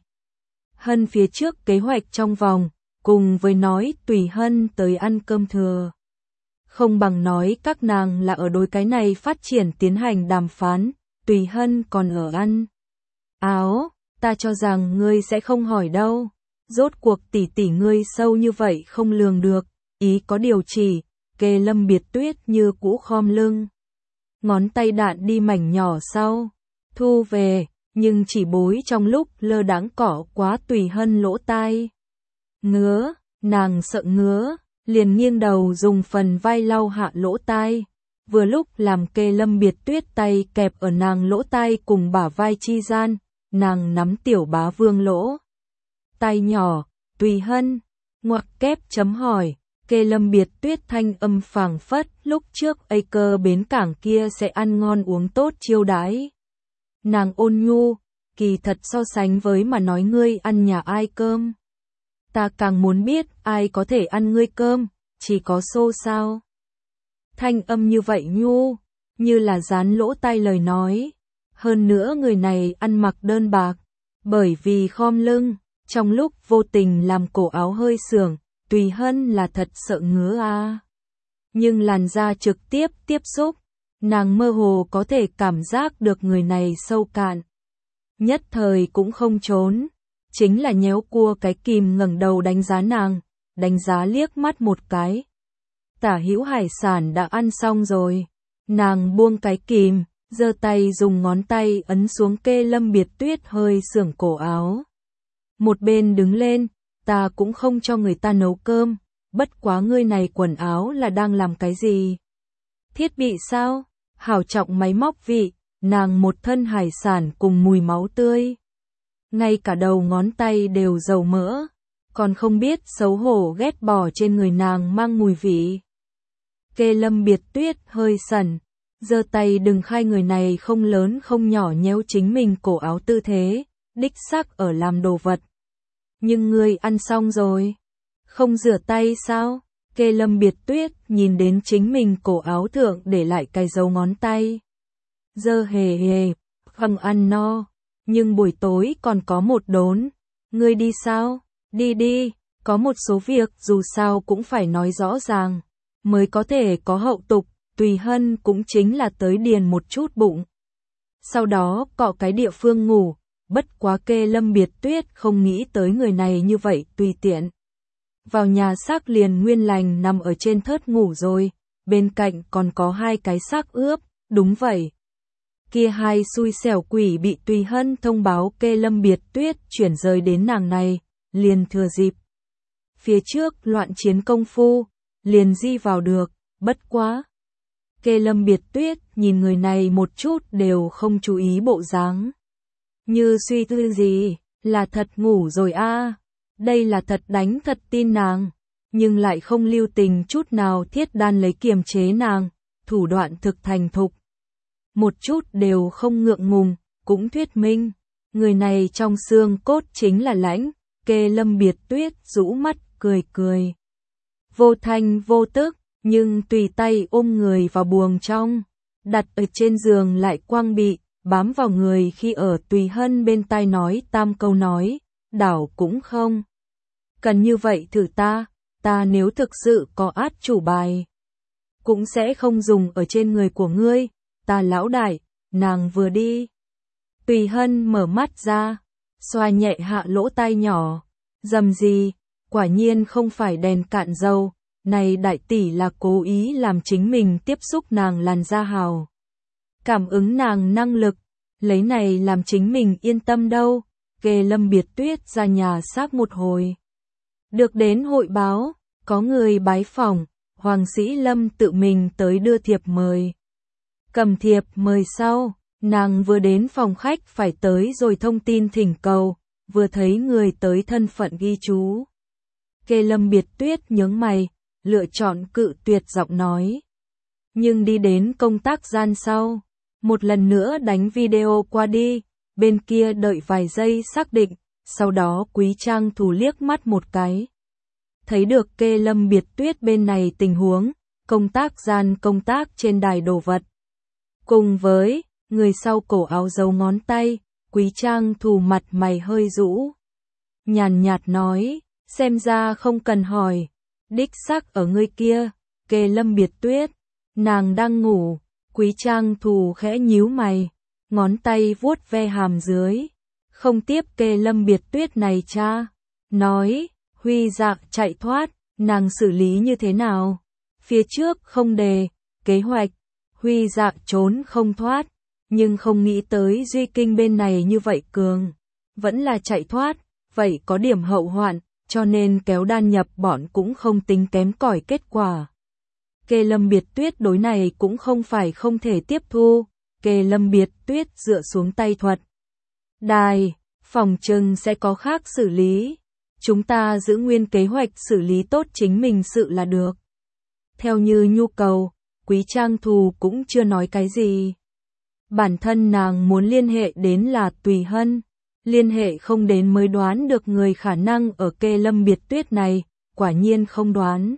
Hân phía trước kế hoạch trong vòng, cùng với nói Tùy Hân tới ăn cơm thừa. Không bằng nói các nàng là ở đối cái này phát triển tiến hành đàm phán, Tùy Hân còn ở ăn áo, Ta cho rằng ngươi sẽ không hỏi đâu. Rốt cuộc tỷ tỷ ngươi sâu như vậy không lường được, ý có điều chỉ, Kê Lâm Biệt Tuyết như cũ khom lưng. Ngón tay đạn đi mảnh nhỏ sau, thu về, nhưng chỉ bối trong lúc lơ đãng cỏ quá Tùy Hân lỗ tai. Ngứa, nàng sợ ngứa, liền nghiêng đầu dùng phần vai lau hạ lỗ tai. Vừa lúc làm Kê Lâm Biệt Tuyết tay kẹp ở nàng lỗ tai cùng bả vai chi gian, nàng nắm Tiểu Bá Vương lỗ tai nhỏ, Tùy Hân, ngoặc kép chấm hỏi. Kê Lâm Biệt Tuyết thanh âm phảng phất, lúc trước Ây Cơ bến cảng kia sẽ ăn ngon uống tốt chiêu đãi. Nàng ôn nhu, kỳ thật so sánh với mà nói ngươi ăn nhà ai cơm. Ta càng muốn biết ai có thể ăn ngươi cơm, chỉ có Xô sao. Thanh âm như vậy nhu, như là dán lỗ tai lời nói. Hơn nữa người này ăn mặc đơn bạc, bởi vì khom lưng, trong lúc vô tình làm cổ áo hơi sưởng. Tùy Hân là thật sợ ngứa a. Nhưng làn da trực tiếp tiếp xúc, nàng mơ hồ có thể cảm giác được người này sâu cạn. Nhất thời cũng không trốn, chính là nhéo cua cái kìm ngẩng đầu đánh giá nàng, đánh giá liếc mắt một cái. Tả hữu hải sản đã ăn xong rồi, nàng buông cái kìm, giơ tay dùng ngón tay ấn xuống Kê Lâm Biệt Tuyết hơi sưởng cổ áo. Một bên đứng lên. Ta cũng không cho người ta nấu cơm, bất quá ngươi này quần áo là đang làm cái gì? Thiết bị sao? Hảo trọng máy móc vị, nàng một thân hải sản cùng mùi máu tươi. Ngay cả đầu ngón tay đều dầu mỡ, còn không biết xấu hổ ghét bỏ trên người nàng mang mùi vị. Kê Lâm Biệt Tuyết hơi sẩn, giơ tay đừng khai người này không lớn không nhỏ nhéo chính mình cổ áo tư thế, đích xác ở làm đồ vật. Nhưng ngươi ăn xong rồi, không rửa tay sao? Kê Lâm Biệt Tuyết nhìn đến chính mình cổ áo thượng để lại cái dấu ngón tay. Dơ hề hề, không ăn no, nhưng buổi tối còn có một đốn. Ngươi đi sao? Đi đi, có một số việc dù sao cũng phải nói rõ ràng, mới có thể có hậu tục. Tùy Hân cũng chính là tới điền một chút bụng. Sau đó cọ cái địa phương ngủ. Bất quá Kê Lâm Biệt Tuyết không nghĩ tới người này như vậy tùy tiện. Vào nhà xác liền nguyên lành nằm ở trên thớt ngủ rồi, bên cạnh còn có hai cái xác ướp, đúng vậy. Kia hai xui xẻo quỷ bị Tùy Hân thông báo Kê Lâm Biệt Tuyết chuyển rời đến nàng này, liền thừa dịp. Phía trước loạn chiến công phu, liền di vào được, bất quá. Kê Lâm Biệt Tuyết nhìn người này một chút đều không chú ý bộ dáng. Như suy tư gì, là thật ngủ rồi a. Đây là thật đánh thật tin nàng, nhưng lại không lưu tình chút nào thiết đan lấy kiềm chế nàng, thủ đoạn thực thành thục. Một chút đều không ngượng ngùng, cũng thuyết minh, người này trong xương cốt chính là lãnh. Kê Lâm Biệt Tuyết rũ mắt cười cười. Vô thanh vô tức, nhưng tùy tay ôm người vào buồng trong, đặt ở trên giường lại quang bị. Bám vào người khi ở Tùy Hân bên tai nói tam câu nói, đảo cũng không. Cần như vậy thử ta nếu thực sự có át chủ bài. Cũng sẽ không dùng ở trên người của ngươi, ta lão đại, nàng vừa đi. Tùy Hân mở mắt ra, xoa nhẹ hạ lỗ tai nhỏ, dầm gì, quả nhiên không phải đèn cạn dầu, này đại tỷ là cố ý làm chính mình tiếp xúc nàng làn da hào. Cảm ứng nàng năng lực, lấy này làm chính mình yên tâm đâu. Kê Lâm Biệt Tuyết ra nhà xác một hồi. Được đến hội báo, có người bái phỏng, Hoàng Sĩ Lâm tự mình tới đưa thiệp mời. Cầm thiệp mời sau, nàng vừa đến phòng khách phải tới rồi thông tin thỉnh cầu, vừa thấy người tới thân phận ghi chú. Kê Lâm Biệt Tuyết nhướng mày, lựa chọn cự tuyệt giọng nói. Nhưng đi đến công tác gian sau, một lần nữa đánh video qua đi, bên kia đợi vài giây xác định, sau đó Quý Trang Thù liếc mắt một cái. Thấy được Kê Lâm Biệt Tuyết bên này tình huống, công tác gian công tác trên đài đồ vật. Cùng với, người sau cổ áo dấu ngón tay, Quý Trang Thù mặt mày hơi rũ. Nhàn nhạt nói, xem ra không cần hỏi, đích xác ở ngươi kia, Kê Lâm Biệt Tuyết, nàng đang ngủ. Quý Trang Thù khẽ nhíu mày, ngón tay vuốt ve hàm dưới. không tiếp kê Lâm Biệt Tuyết này cha. Nói, Huy Dạng chạy thoát, nàng xử lý như thế nào? Phía trước không đề, kế hoạch, Huy Dạng trốn không thoát, nhưng không nghĩ tới Duy Kinh bên này như vậy cường. Vẫn là chạy thoát, vậy có điểm hậu hoạn, cho nên kéo đan nhập bọn cũng không tính kém cỏi kết quả. Kê Lâm Biệt Tuyết đối này cũng không phải không thể tiếp thu, Kê Lâm Biệt Tuyết dựa xuống tay thuật. Đài, phòng trừng sẽ có khác xử lý. Chúng ta giữ nguyên kế hoạch xử lý tốt chính mình sự là được. Theo như nhu cầu, Quý Trang Thù cũng chưa nói cái gì. Bản thân nàng muốn liên hệ đến là Tùy Hân. Liên hệ không đến mới đoán được người khả năng ở Kê Lâm Biệt Tuyết này, quả nhiên không đoán.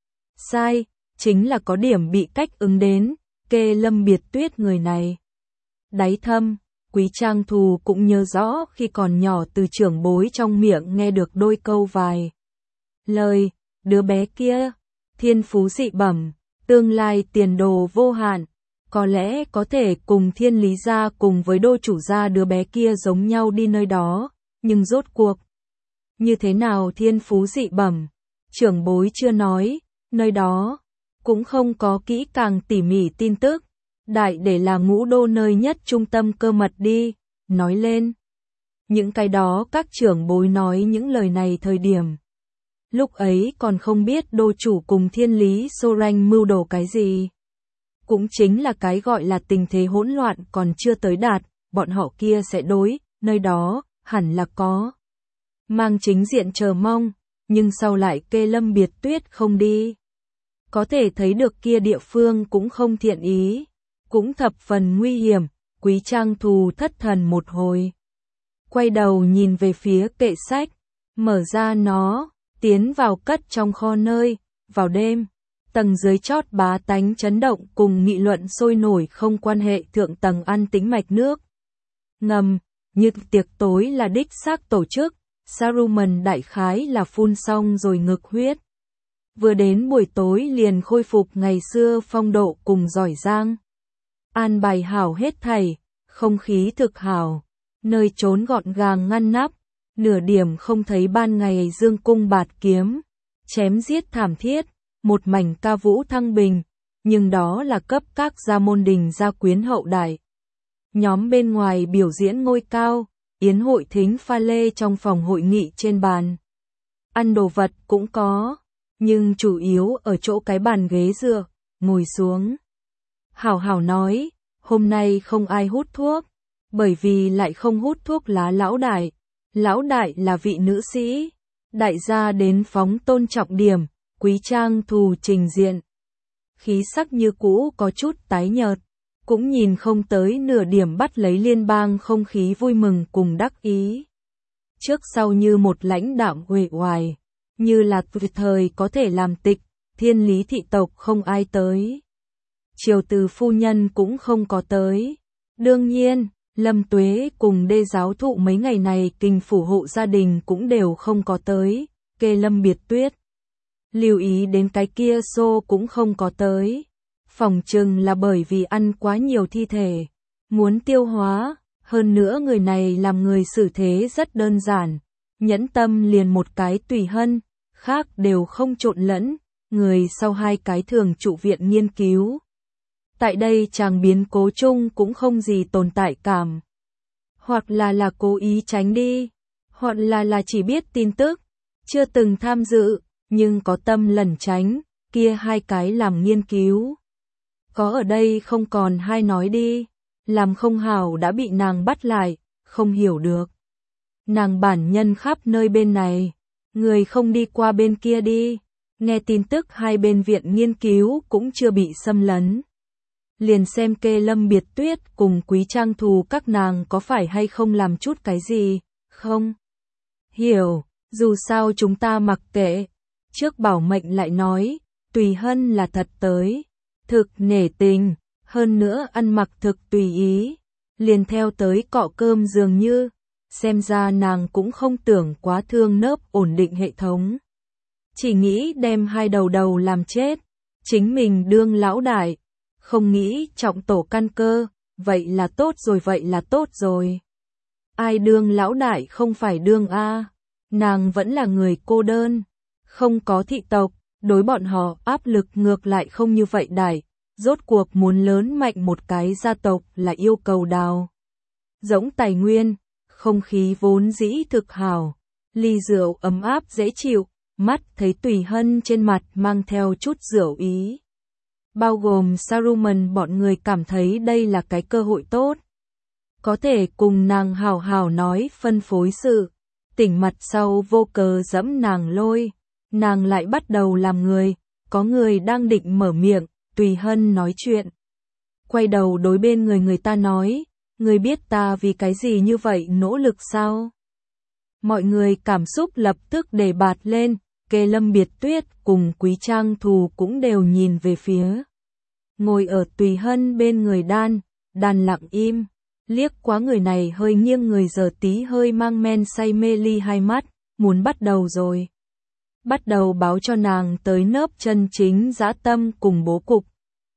Sai, chính là có điểm bị cách ứng đến, Kê Lâm Biệt Tuyết người này. Đáy thâm, Quý Trang Thù cũng nhớ rõ khi còn nhỏ từ trưởng bối trong miệng nghe được đôi câu vài lời, đứa bé kia, thiên phú dị bẩm, tương lai tiền đồ vô hạn, có lẽ có thể cùng Thiên Lý gia cùng với đô chủ gia đứa bé kia giống nhau đi nơi đó, nhưng rốt cuộc như thế nào thiên phú dị bẩm, trưởng bối chưa nói, nơi đó cũng không có kỹ càng tỉ mỉ tin tức. Đại để là ngũ đô nơi nhất trung tâm cơ mật đi, nói lên. Những cái đó các trưởng bối nói những lời này thời điểm. Lúc ấy còn không biết đô chủ cùng Thiên Lý Soranh mưu đồ cái gì. Cũng chính là cái gọi là tình thế hỗn loạn còn chưa tới đạt, bọn họ kia sẽ đối, nơi đó, hẳn là có. Mang chính diện chờ mong, nhưng sau lại Kê Lâm Biệt Tuyết không đi. Có thể thấy được kia địa phương cũng không thiện ý. Cũng thập phần nguy hiểm, Quý Trang Thù thất thần một hồi. Quay đầu nhìn về phía kệ sách, mở ra nó, tiến vào cất trong kho nơi, vào đêm. Tầng dưới chót bá tánh chấn động cùng nghị luận sôi nổi không quan hệ thượng tầng ăn tính mạch nước. Ngầm, như tiệc tối là đích xác tổ chức, Saruman đại khái là phun xong rồi ngực huyết. Vừa đến buổi tối liền khôi phục ngày xưa phong độ cùng giỏi giang. An bài hảo hết thảy, không khí thực hảo, nơi trốn gọn gàng ngăn nắp, nửa điểm không thấy ban ngày dương cung bạt kiếm, chém giết thảm thiết, một mảnh ca vũ thăng bình, nhưng đó là cấp các gia môn đình gia quyến hậu đại. Nhóm bên ngoài biểu diễn ngôi cao, yến hội thính pha lê trong phòng hội nghị trên bàn. Ăn đồ vật cũng có, nhưng chủ yếu ở chỗ cái bàn ghế dựa, ngồi xuống. Hảo hảo nói, hôm nay không ai hút thuốc, bởi vì lại không hút thuốc lá lão đại. Lão đại là vị nữ sĩ, đại gia đến phóng tôn trọng điểm, Quý Trang Thù trình diện. Khí sắc như cũ có chút tái nhợt, cũng nhìn không tới nửa điểm bắt lấy liên bang không khí vui mừng cùng đắc ý. Trước sau như một lãnh đạm uể oải, như là tuyệt thời có thể làm tịch, Thiên Lý thị tộc không ai tới. Triều từ phu nhân cũng không có tới. Đương nhiên, Lâm Tuế cùng đê giáo thụ mấy ngày này kinh phủ hộ gia đình cũng đều không có tới. Kê Lâm Biệt Tuyết lưu ý đến cái kia xô cũng không có tới. Phòng chừng là bởi vì ăn quá nhiều thi thể, muốn tiêu hóa, hơn nữa người này làm người xử thế rất đơn giản, nhẫn tâm liền một cái Tùy Hân, khác đều không trộn lẫn, người sau hai cái thường trụ viện nghiên cứu. Tại đây chàng biến cố chung cũng không gì tồn tại cảm. Hoặc là cố ý tránh đi, hoặc là chỉ biết tin tức, chưa từng tham dự, nhưng có tâm lẩn tránh, kia hai cái làm nghiên cứu. Có ở đây không còn hai nói đi, làm không hảo đã bị nàng bắt lại, không hiểu được. Nàng bản nhân khắp nơi bên này, người không đi qua bên kia đi, nghe tin tức hai bên viện nghiên cứu cũng chưa bị xâm lấn. Liền xem Kê Lâm Biệt Tuyết cùng Quý Trang Thù các nàng có phải hay không làm chút cái gì, không? Hiểu, dù sao chúng ta mặc kệ. Trước bảo mệnh lại nói, Tùy Hân là thật tới, thực nể tình, hơn nữa ăn mặc thực tùy ý, liền theo tới cọ cơm dường như, xem ra nàng cũng không tưởng quá thương nớp ổn định hệ thống. Chỉ nghĩ đem hai đầu làm chết, chính mình đương lão đại, không nghĩ trọng tổ căn cơ, vậy là tốt rồi. Ai đương lão đại không phải đương a. Nàng vẫn là người cô đơn, không có thị tộc, đối bọn họ áp lực ngược lại không như vậy đại, rốt cuộc muốn lớn mạnh một cái gia tộc là yêu cầu đào rỗng tài nguyên, không khí vốn dĩ thực hảo, ly rượu ấm áp dễ chịu, mắt thấy Tùy Hân trên mặt mang theo chút rượu ý. Bao gồm Saruman bọn người cảm thấy đây là cái cơ hội tốt. Có thể cùng nàng hào hào nói phân phối sự, tỉnh mặt sau vô cớ dẫm nàng lôi, nàng lại bắt đầu làm người, có người đang định mở miệng, Tùy Hân nói chuyện. Quay đầu đối bên người ta nói, người biết ta vì cái gì như vậy nỗ lực sao? Mọi người cảm xúc lập tức đề bạt lên, Kê Lâm Biệt Tuyết cùng Quý Trang Thù cũng đều nhìn về phía. Ngồi ở Tùy Hân bên người Đan lặng im, liếc quá người này hơi nghiêng người giờ tí hơi mang men say mê ly hai mắt, muốn bắt đầu rồi. Bắt đầu báo cho nàng tới nớp chân chính dã tâm cùng bố cục.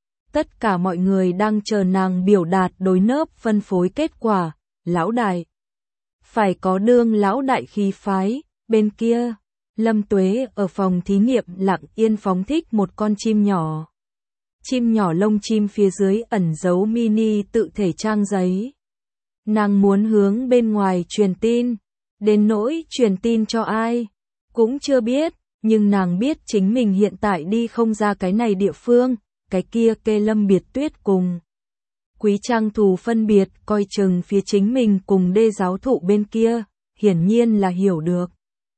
Tất cả mọi người đang chờ nàng biểu đạt đối nớp phân phối kết quả, lão đại. Phải có đương lão đại khí phái, bên kia, Lâm Tuế ở phòng thí nghiệm lặng yên phóng thích một con chim nhỏ. Chim nhỏ lông chim phía dưới ẩn giấu mini tự thể trang giấy. Nàng muốn hướng bên ngoài truyền tin, đến nỗi truyền tin cho ai, cũng chưa biết, nhưng nàng biết chính mình hiện tại đi không ra cái này địa phương, cái kia Kê Lâm Biệt Tuyết cùng. Quý Trang Thù phân biệt coi chừng phía chính mình cùng Đê giáo thụ bên kia, hiển nhiên là hiểu được.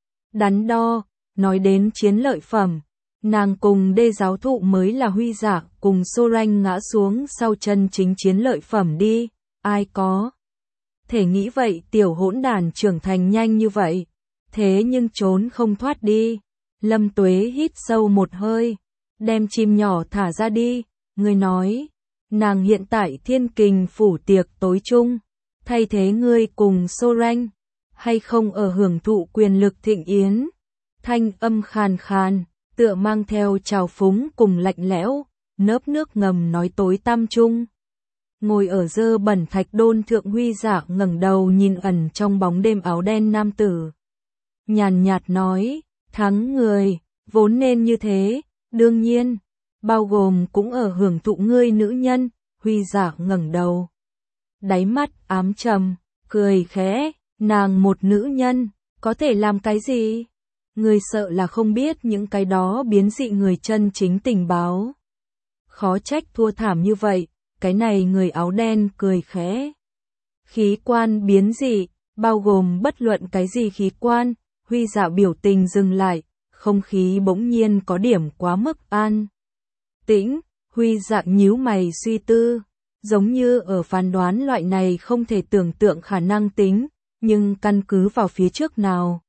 Đắn đo, nói đến chiến lợi phẩm, nàng cùng Đê giáo thụ mới là Huy Dạ cùng Sorange ngã xuống sau chân chính chiến lợi phẩm đi, ai có thể nghĩ vậy tiểu hỗn đàn trưởng thành nhanh như vậy, thế nhưng trốn không thoát đi. Lâm Tuế hít sâu một hơi, đem chim nhỏ thả ra đi, người nói, nàng hiện tại Thiên Kình phủ tiệc tối chung, thay thế ngươi cùng Sorange, hay không ở hưởng thụ quyền lực thịnh yến. Thanh âm khàn khàn, tựa mang theo trào phúng cùng lạnh lẽo, nớp nước ngầm nói tối tăm chung. Ngồi ở dơ bẩn thạch đôn thượng Huy Dạ ngẩng đầu nhìn ẩn trong bóng đêm áo đen nam tử. Nhàn nhạt nói, thắng người, vốn nên như thế, đương nhiên, bao gồm cũng ở hưởng thụ ngươi nữ nhân. Huy Dạ ngẩng đầu, đáy mắt ám trầm, cười khẽ, nàng một nữ nhân, có thể làm cái gì? Người sợ là không biết những cái đó biến dị người chân chính tình báo. Khó trách thua thảm như vậy, cái này người áo đen cười khẽ. Khí quan biến dị, bao gồm bất luận cái gì khí quan, Huy Dạ biểu tình dừng lại, không khí bỗng nhiên có điểm quá mức an tĩnh. Huy Dạ nhíu mày suy tư, giống như ở phán đoán loại này không thể tưởng tượng khả năng tính, nhưng căn cứ vào phía trước nào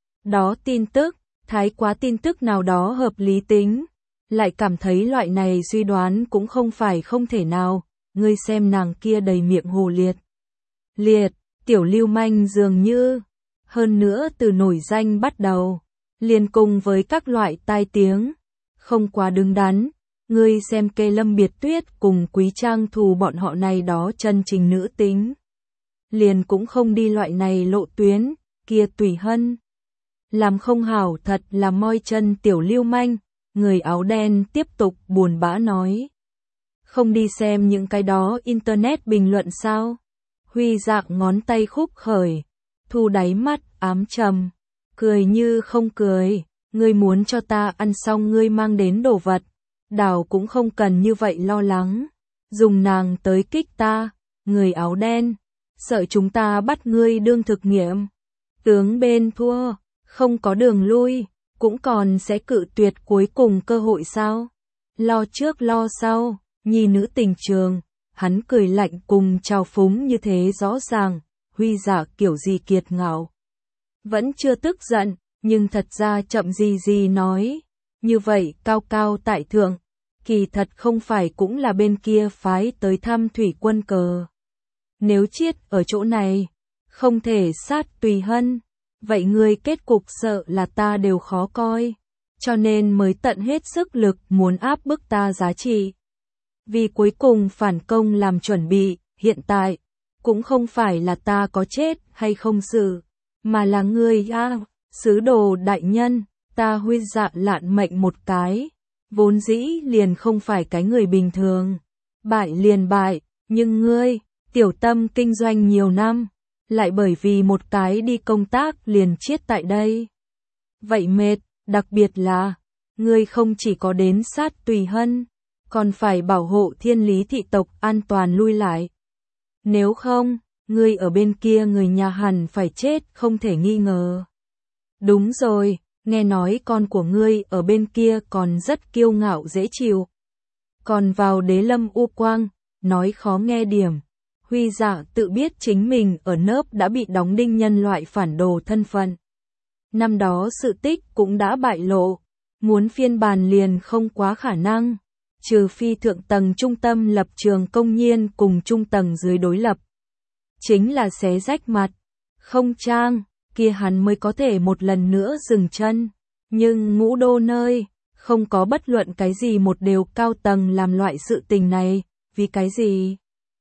đó tin tức, thái quá tin tức nào đó hợp lý tính, lại cảm thấy loại này suy đoán cũng không phải không thể nào. Ngươi xem nàng kia đầy miệng hồ liệt, tiểu lưu manh dường như, hơn nữa từ nổi danh bắt đầu, liền cùng với các loại tai tiếng, không quá đứng đắn. Ngươi xem Kê Lâm Biệt Tuyết cùng Quý Trang Thù bọn họ này đó chân chính nữ tính, liền cũng không đi loại này lộ tuyến, kia Tùy Hân làm không hảo thật là moi chân tiểu lưu manh. Người áo đen tiếp tục buồn bã nói, không đi xem những cái đó internet bình luận sao? Huy Dạ ngón tay khúc khởi, thu đáy mắt ám trầm, cười như không cười, ngươi muốn cho ta ăn xong ngươi mang đến đồ vật, đảo cũng không cần như vậy lo lắng, dùng nàng tới kích ta. Người áo đen, sợ chúng ta bắt ngươi đương thực nghiệm, tướng bên thua, không có đường lui, cũng còn sẽ cự tuyệt cuối cùng cơ hội sao? Lo trước lo sau, nhi nữ tình trường, hắn cười lạnh cùng trào phúng như thế rõ ràng. Huy Dạ kiểu gì kiệt ngạo, vẫn chưa tức giận, nhưng thật ra chậm gì nói, như vậy cao cao tại thượng, kỳ thật không phải cũng là bên kia phái tới thăm thủy quân cờ. Nếu chiết ở chỗ này, không thể sát Tùy Hân, vậy ngươi kết cục sợ là ta đều khó coi, cho nên mới tận hết sức lực muốn áp bức ta giá trị. Vì cuối cùng phản công làm chuẩn bị, hiện tại, cũng không phải là ta có chết hay không sự, mà là ngươi sứ đồ đại nhân, ta Huy Dạ lạn mệnh một cái, vốn dĩ liền không phải cái người bình thường, bại liền bại, nhưng ngươi, tiểu tâm kinh doanh nhiều năm, lại bởi vì một cái đi công tác liền chết tại đây. Vậy mệt, đặc biệt là, ngươi không chỉ có đến sát Tùy Hân, còn phải bảo hộ Thiên Lý thị tộc an toàn lui lại. Nếu không, ngươi ở bên kia người nhà hẳn phải chết không thể nghi ngờ. Đúng rồi, nghe nói con của ngươi ở bên kia còn rất kiêu ngạo dễ chịu. Còn vào Đế Lâm U Quang, nói khó nghe điểm. Huy Dạ tự biết chính mình ở nớp đã bị đóng đinh nhân loại phản đồ thân phận. Năm đó sự tích cũng đã bại lộ, muốn phiên bản liền không quá khả năng, trừ phi thượng tầng trung tâm lập trường công nhiên cùng trung tầng dưới đối lập. Chính là xé rách mặt, không trang, kia hắn mới có thể một lần nữa dừng chân. Nhưng Ngũ Đô nơi, không có bất luận cái gì một đều cao tầng làm loại sự tình này, vì cái gì?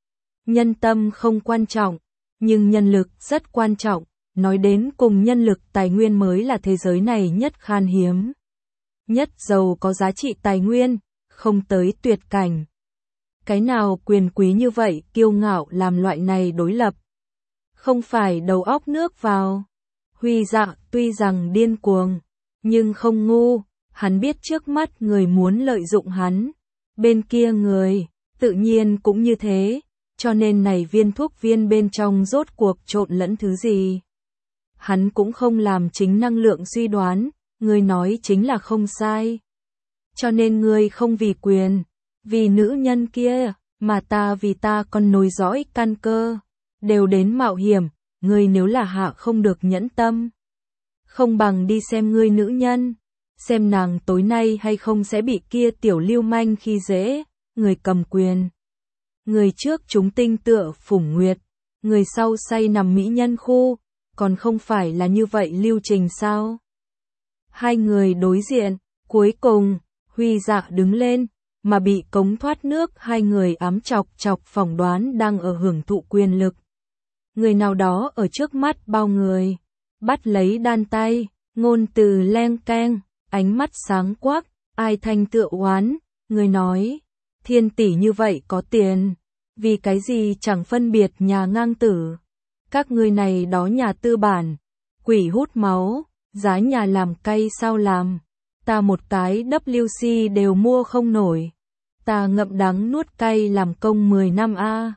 Nhân tâm không quan trọng, nhưng nhân lực rất quan trọng, nói đến cùng nhân lực tài nguyên mới là thế giới này nhất khan hiếm. Nhất giàu có giá trị tài nguyên, không tới tuyệt cảnh. Cái nào quyền quý như vậy kiêu ngạo làm loại này đối lập? Không phải đầu óc nước vào. Huy Dạ tuy rằng điên cuồng, nhưng không ngu, hắn biết trước mắt người muốn lợi dụng hắn. Bên kia người, tự nhiên cũng như thế, cho nên này viên thuốc viên bên trong rốt cuộc trộn lẫn thứ gì. Hắn cũng không làm chính năng lượng suy đoán, người nói chính là không sai. Cho nên người không vì quyền, vì nữ nhân kia, mà ta vì ta còn nối dõi căn cơ, đều đến mạo hiểm, người nếu là hạ không được nhẫn tâm. Không bằng đi xem ngươi nữ nhân, xem nàng tối nay hay không sẽ bị kia tiểu lưu manh khi dễ, người cầm quyền. Người trước chúng tinh tựa Phủng Nguyệt, người sau say nằm mỹ nhân khu, còn không phải là như vậy lưu trình sao? Hai người đối diện, cuối cùng, Huy Dạ đứng lên, mà bị cống thoát nước hai người ám chọc chọc phỏng đoán đang ở hưởng thụ quyền lực. Người nào đó ở trước mắt bao người, bắt lấy đan tay, ngôn từ leng keng, ánh mắt sáng quắc, ai thanh tựa oán, người nói, thiên tỷ như vậy có tiền, vì cái gì chẳng phân biệt nhà ngang tử. Các ngươi này đó nhà tư bản, quỷ hút máu, giá nhà làm cay sao làm, ta một cái WC đều mua không nổi. Ta ngậm đắng nuốt cay làm công 10 năm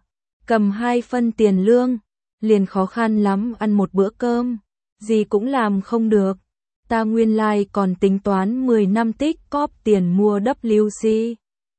cầm 2 phân tiền lương, liền khó khăn lắm ăn một bữa cơm, gì cũng làm không được. Ta nguyên lai còn tính toán 10 năm tích cóp tiền mua WC,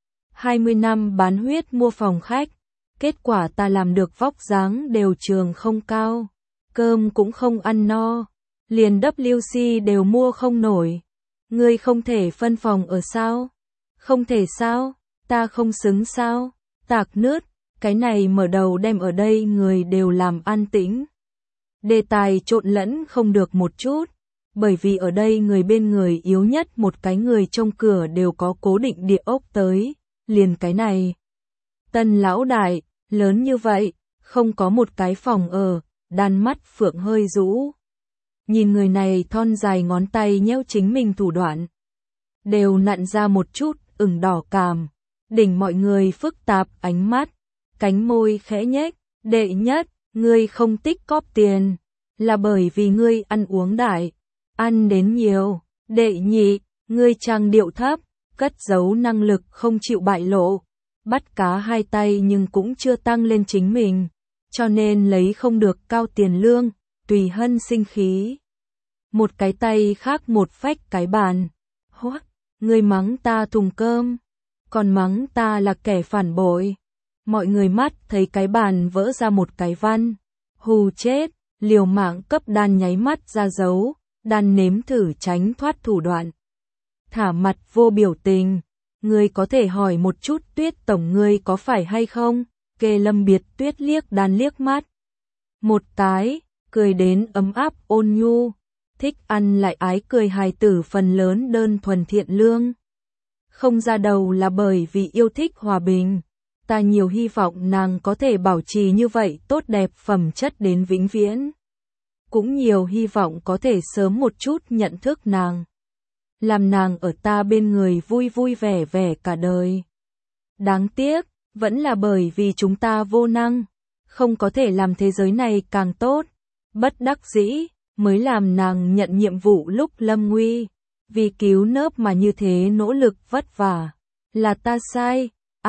20 năm bán huyết mua phòng khách, kết quả ta làm được vóc dáng đều trường không cao, cơm cũng không ăn no, liền WC đều mua không nổi. Ngươi không thể phân phòng ở sao? Không thể sao? Ta không xứng sao? Tạc nứt, cái này mở đầu đem ở đây người đều làm an tĩnh. Đề tài trộn lẫn không được một chút, bởi vì ở đây người bên người yếu nhất một cái người trong cửa đều có cố định địa ốc tới, liền cái này. Tân lão đại, lớn như vậy, không có một cái phòng ở, đan mắt phượng hơi rũ. Nhìn người này thon dài ngón tay nhéo chính mình thủ đoạn, đều nặn ra một chút ửng đỏ cảm, đỉnh mọi người phức tạp ánh mắt, cánh môi khẽ nhếch, đệ nhất, ngươi không tích cóp tiền, là bởi vì ngươi ăn uống đại, ăn đến nhiều, đệ nhị, ngươi trang điệu thấp, cất giấu năng lực không chịu bại lộ, bắt cá hai tay nhưng cũng chưa tăng lên chính mình, cho nên lấy không được cao tiền lương, Tùy Hân sinh khí. Một cái tay khác một phách cái bàn, hoắc, ngươi mắng ta thùng cơm, còn mắng ta là kẻ phản bội. Mọi người mắt thấy cái bàn vỡ ra một cái văn, hù chết, liều mạng cấp đan nháy mắt ra dấu, đan nếm thử tránh thoát thủ đoạn. Thả mặt vô biểu tình, ngươi có thể hỏi một chút Tuyết tổng ngươi có phải hay không? Kê Lâm Biệt Tuyết liếc đan liếc mắt. Một cái, cười đến ấm áp ôn nhu, thích ăn lại ái cười hài tử phần lớn đơn thuần thiện lương. Không ra đầu là bởi vì yêu thích hòa bình, Ta nhiều hy vọng nàng có thể bảo trì như vậy tốt đẹp phẩm chất đến vĩnh viễn. Cũng nhiều hy vọng có thể sớm một chút nhận thức nàng. Làm nàng ở ta bên người vui vui vẻ vẻ cả đời. Đáng tiếc, vẫn là bởi vì chúng ta vô năng, không có thể làm thế giới này càng tốt. Bất đắc dĩ, mới làm nàng nhận nhiệm vụ lúc lâm nguy. Vì cứu nớp mà như thế nỗ lực vất vả. Là ta sai,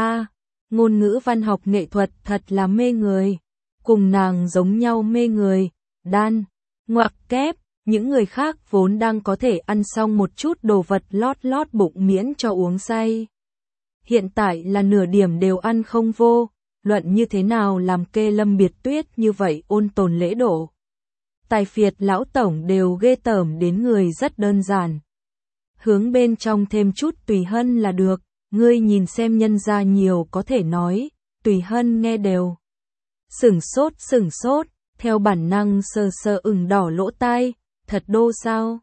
ngôn ngữ văn học nghệ thuật thật là mê người. Cùng nàng giống nhau mê người, đan, ngoặc kép, những người khác vốn đang có thể ăn xong một chút đồ vật lót lót bụng miễn cho uống say. Hiện tại là nửa điểm đều ăn không vô, luận như thế nào làm kê Lâm Biệt Tuyết như vậy ôn tồn lễ độ. Tài phiệt lão tổng đều ghê tởm đến người rất đơn giản. Hướng bên trong thêm chút Tùy Hân là được, ngươi nhìn xem nhân gia nhiều có thể nói, Tùy Hân nghe đều. Sửng sốt, theo bản năng sờ sờ ửng đỏ lỗ tai, thật đô sao?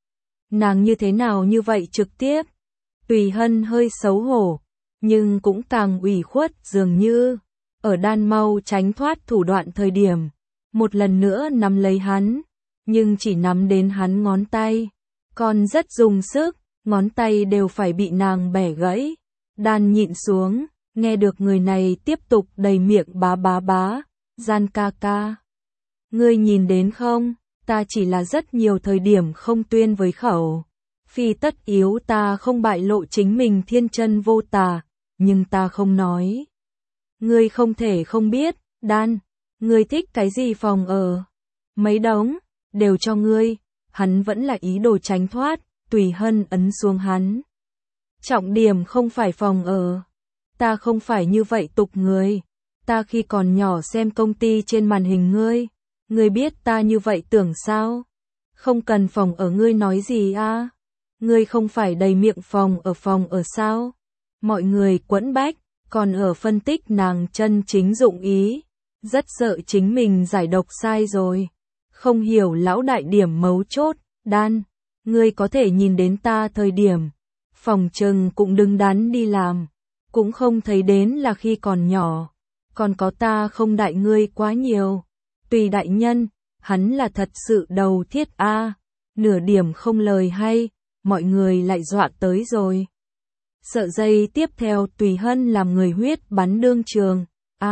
Nàng như thế nào như vậy trực tiếp? Tùy Hân hơi xấu hổ, nhưng cũng càng ủy khuất dường như, ở đan mau tránh thoát thủ đoạn thời điểm, một lần nữa nắm lấy hắn, nhưng chỉ nắm đến hắn ngón tay, còn rất dùng sức, ngón tay đều phải bị nàng bẻ gãy. Đan nhịn xuống, nghe được người này tiếp tục đầy miệng bá, Gian ca ca. Ngươi nhìn đến không, ta chỉ là rất nhiều thời điểm không tuyên với khẩu. Phi tất yếu ta không bại lộ chính mình thiên chân vô tà, nhưng ta không nói. Ngươi không thể không biết, Đan, ngươi thích cái gì phòng ở? Mấy đống, đều cho ngươi, hắn vẫn là ý đồ tránh thoát, Tùy Hân ấn xuống hắn. Trọng điểm không phải phòng ở. Ta không phải như vậy tục người. Ta khi còn nhỏ xem công ty trên màn hình ngươi biết ta như vậy tưởng sao? Không cần phòng ở ngươi nói gì à? Ngươi không phải đầy miệng phòng ở sao? Mọi người quẫn bách, còn ở phân tích nàng chân chính dụng ý. Rất sợ chính mình giải độc sai rồi. Không hiểu lão đại điểm mấu chốt, Đan, ngươi có thể nhìn đến ta thời điểm. Phòng trừng cũng đứng đắn đi làm. Cũng không thấy đến là khi còn nhỏ. Còn có ta không đại ngươi quá nhiều. Tùy đại nhân, hắn là thật sự đầu thiết nửa điểm không lời hay, mọi người lại dọa tới rồi. Sợ dây tiếp theo Tùy Hân làm người huyết bắn đương trường,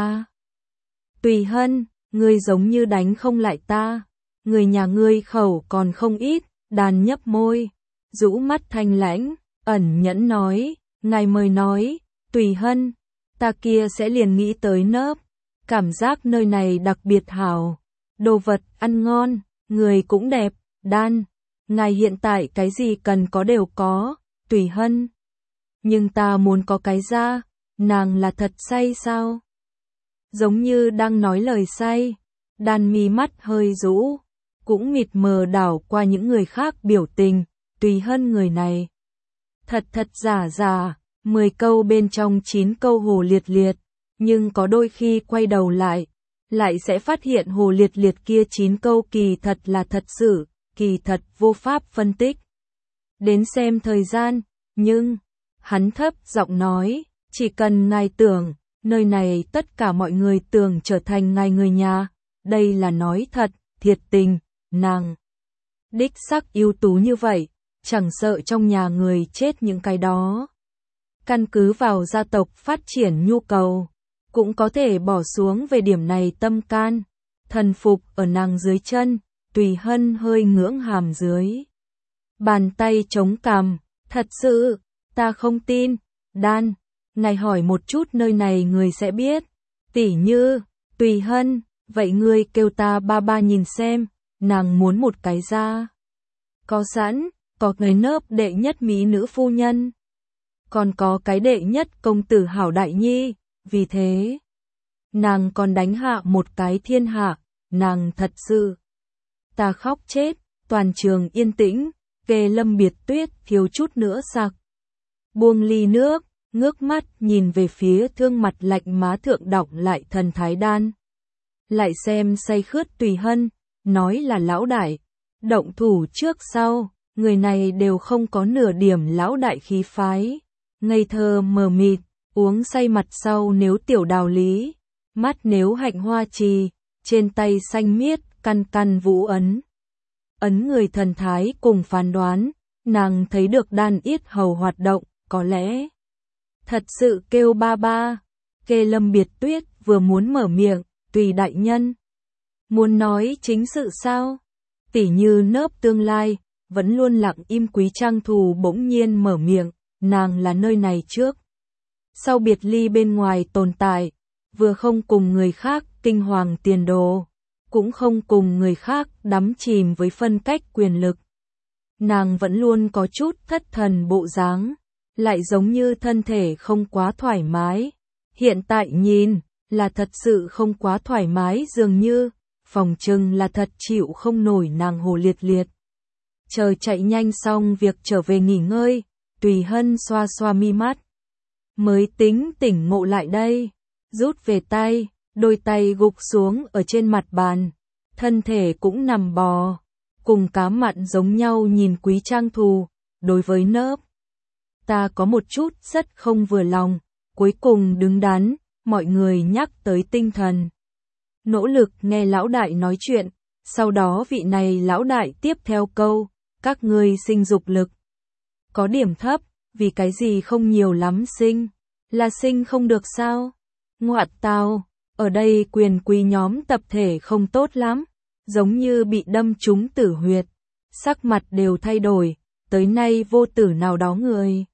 Tùy Hân, ngươi giống như đánh không lại ta, người nhà ngươi khẩu còn không ít, Đàn nhấp môi, rũ mắt thanh lãnh, ẩn nhẫn nói, ngài mời nói, Tùy Hân, ta kia sẽ liền nghĩ tới nớp, cảm giác nơi này đặc biệt hảo, đồ vật ăn ngon, người cũng đẹp, Đan, ngài hiện tại cái gì cần có đều có, Tùy Hân. Nhưng ta muốn có cái ra, nàng là thật say sao? Giống như đang nói lời say, Đan mi mắt hơi rũ, cũng mịt mờ đảo qua những người khác biểu tình, Tùy Hân người này. Thật giả, 10 câu bên trong 9 câu hồ liệt liệt, nhưng có đôi khi quay đầu lại sẽ phát hiện hồ liệt liệt kia 9 câu kỳ thật là thật sự, kỳ thật vô pháp phân tích. Đến xem thời gian, nhưng, hắn thấp giọng nói, chỉ cần ngài tưởng, nơi này tất cả mọi người tưởng trở thành ngài người nhà, đây là nói thật, thiệt tình, nàng. Đích sắc ưu tú như vậy, chẳng sợ trong nhà người chết những cái đó. Căn cứ vào gia tộc phát triển nhu cầu, cũng có thể bỏ xuống về điểm này tâm can, thần phục ở nàng dưới chân, Tùy Hân hơi ngưỡng hàm dưới. Bàn tay chống cằm, thật sự, ta không tin, Đan, ngài hỏi một chút nơi này người sẽ biết, tỉ như, Tùy Hân, vậy ngươi kêu ta ba nhìn xem, nàng muốn một cái ra. Có sẵn, có người nớp đệ nhất mỹ nữ phu nhân. Còn có cái đệ nhất công tử hảo đại nhi, vì thế, nàng còn đánh hạ một cái thiên hạ, nàng thật sự. Ta khóc chết, toàn trường yên tĩnh, kề Lâm Biệt Tuyết thiếu chút nữa sặc. Buông ly nước, ngước mắt nhìn về phía thương mặt lạnh má thượng đọc lại thần thái Đan. Lại xem say khướt Tùy Hân, nói là lão đại, động thủ trước sau, người này đều không có nửa điểm lão đại khí phái. Ngây thơ mờ mịt, uống say mặt sau nếu tiểu đào lý, mắt nếu hạnh hoa trì, trên tay xanh miết, căn căn vũ ấn. Ấn người thần thái cùng phán đoán, nàng thấy được đan yết hầu hoạt động, có lẽ thật sự kêu ba ba. Kê Lâm Biệt Tuyết vừa muốn mở miệng, tùy đại nhân. Muốn nói chính sự sao? Tỉ như nớp tương lai, vẫn luôn lặng im Quý Trang Thù bỗng nhiên mở miệng, nàng là nơi này trước. Sau biệt ly bên ngoài tồn tại, vừa không cùng người khác kinh hoàng tiền đồ, cũng không cùng người khác đắm chìm với phân cách quyền lực. Nàng vẫn luôn có chút thất thần bộ dáng, lại giống như thân thể không quá thoải mái. Hiện tại nhìn, là thật sự không quá thoải mái dường như, phòng trừng là thật chịu không nổi nàng hồ liệt liệt. Chờ chạy nhanh xong việc trở về nghỉ ngơi, Tùy Hân xoa xoa mi mắt. Mới tính tỉnh ngộ lại đây, rút về tay, đôi tay gục xuống ở trên mặt bàn, thân thể cũng nằm bò, cùng cá mặn giống nhau nhìn Quý Trang Thù, đối với nớp. Ta có một chút rất không vừa lòng, cuối cùng đứng đắn, mọi người nhắc tới tinh thần. Nỗ lực nghe lão đại nói chuyện, sau đó vị này lão đại tiếp theo câu, các ngươi sinh dục lực. Có điểm thấp, vì cái gì không nhiều lắm sinh, là sinh không được sao? Ngoại tào, ở đây quyền quý nhóm tập thể không tốt lắm, giống như bị đâm trúng tử huyệt, sắc mặt đều thay đổi, tới nay vô tử nào đó người.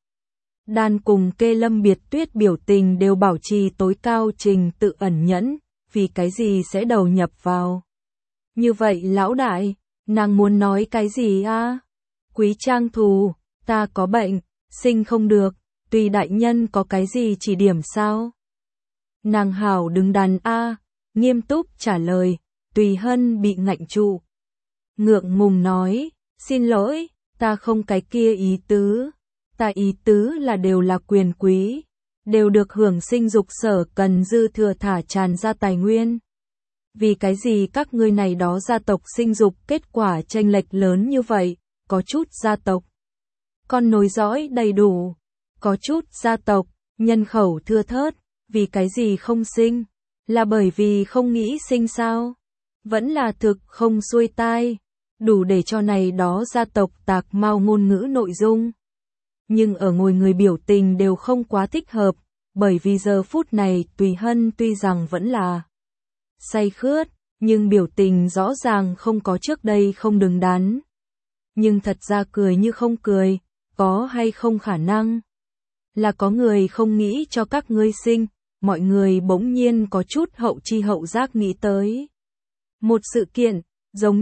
Đan cùng Kê Lâm Biệt Tuyết biểu tình đều bảo trì tối cao trình tự ẩn nhẫn, vì cái gì sẽ đầu nhập vào. Như vậy lão đại, nàng muốn nói cái gì a? Quý Trang Thù, ta có bệnh, sinh không được, Tùy đại nhân có cái gì chỉ điểm sao? Nàng hảo đứng đắn a, nghiêm túc trả lời, Tùy Hân bị ngạnh trụ. Ngượng ngùng nói, xin lỗi, ta không cái kia ý tứ. Ta ý tứ là đều là quyền quý, đều được hưởng sinh dục sở cần dư thừa thả tràn ra tài nguyên. Vì cái gì các ngươi này đó gia tộc sinh dục kết quả chênh lệch lớn như vậy, có chút gia tộc con nối dõi đầy đủ, có chút gia tộc nhân khẩu thưa thớt, vì cái gì không sinh, là bởi vì không nghĩ sinh sao? Vẫn là thực không xuôi tai, đủ để cho này đó gia tộc tạc mau ngôn ngữ nội dung. Nhưng ở ngồi người biểu tình đều không quá thích hợp, bởi vì giờ phút này Tùy Hân tuy rằng vẫn là say khướt, nhưng biểu tình rõ ràng không có trước đây không đứng đắn. Nhưng thật ra cười như không cười, có hay không khả năng là có người không nghĩ cho các ngươi sinh, mọi người bỗng nhiên có chút hậu chi hậu giác nghĩ tới. Một sự kiện, giống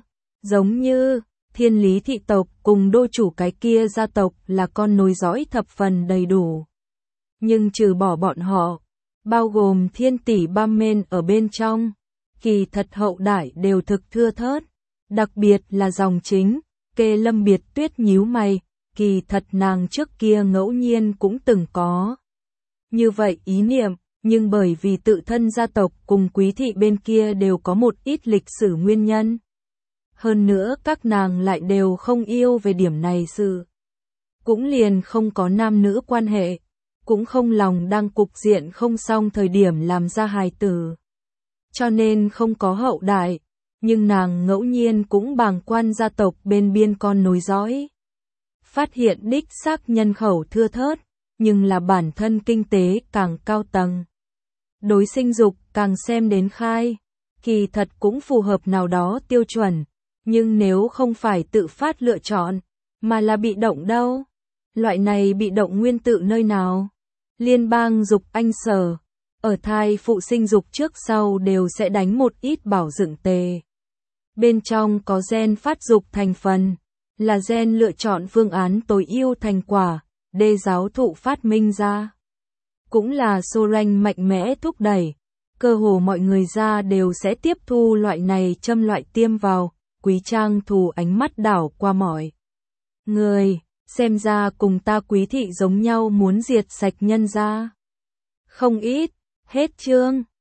như Thiên Lý thị tộc cùng đô chủ cái kia gia tộc là con nối dõi thập phần đầy đủ. Nhưng trừ bỏ bọn họ, bao gồm Thiên tỷ Bam Men ở bên trong, kỳ thật hậu đại đều thực thưa thớt, đặc biệt là dòng chính, Kê Lâm Biệt Tuyết nhíu mày, kỳ thật nàng trước kia ngẫu nhiên cũng từng có như vậy ý niệm, nhưng bởi vì tự thân gia tộc cùng quý thị bên kia đều có một ít lịch sử nguyên nhân. Hơn nữa các nàng lại đều không yêu về điểm này sự. Cũng liền không có nam nữ quan hệ, cũng không lòng đang cục diện không xong thời điểm làm ra hài tử. Cho nên không có hậu đại, nhưng nàng ngẫu nhiên cũng bàng quan gia tộc bên biên con nối dõi. Phát hiện đích xác nhân khẩu thưa thớt, nhưng là bản thân kinh tế càng cao tầng. Đối sinh dục càng xem đến khai, kỳ thật cũng phù hợp nào đó tiêu chuẩn. Nhưng nếu không phải tự phát lựa chọn, mà là bị động đâu? Loại này bị động nguyên tự nơi nào? Liên bang dục anh sở, ở thai phụ sinh dục trước sau đều sẽ đánh một ít bảo dưỡng tề. Bên trong có gen phát dục thành phần, là gen lựa chọn phương án tối ưu thành quả, đê giáo thụ phát minh ra. Cũng là Soren mạnh mẽ thúc đẩy, cơ hồ mọi người ra đều sẽ tiếp thu loại này châm loại tiêm vào. Quý Trang Thù ánh mắt đảo qua mọi người, xem ra cùng ta Quý thị giống nhau muốn diệt sạch nhân gia. Không ít, hết chương.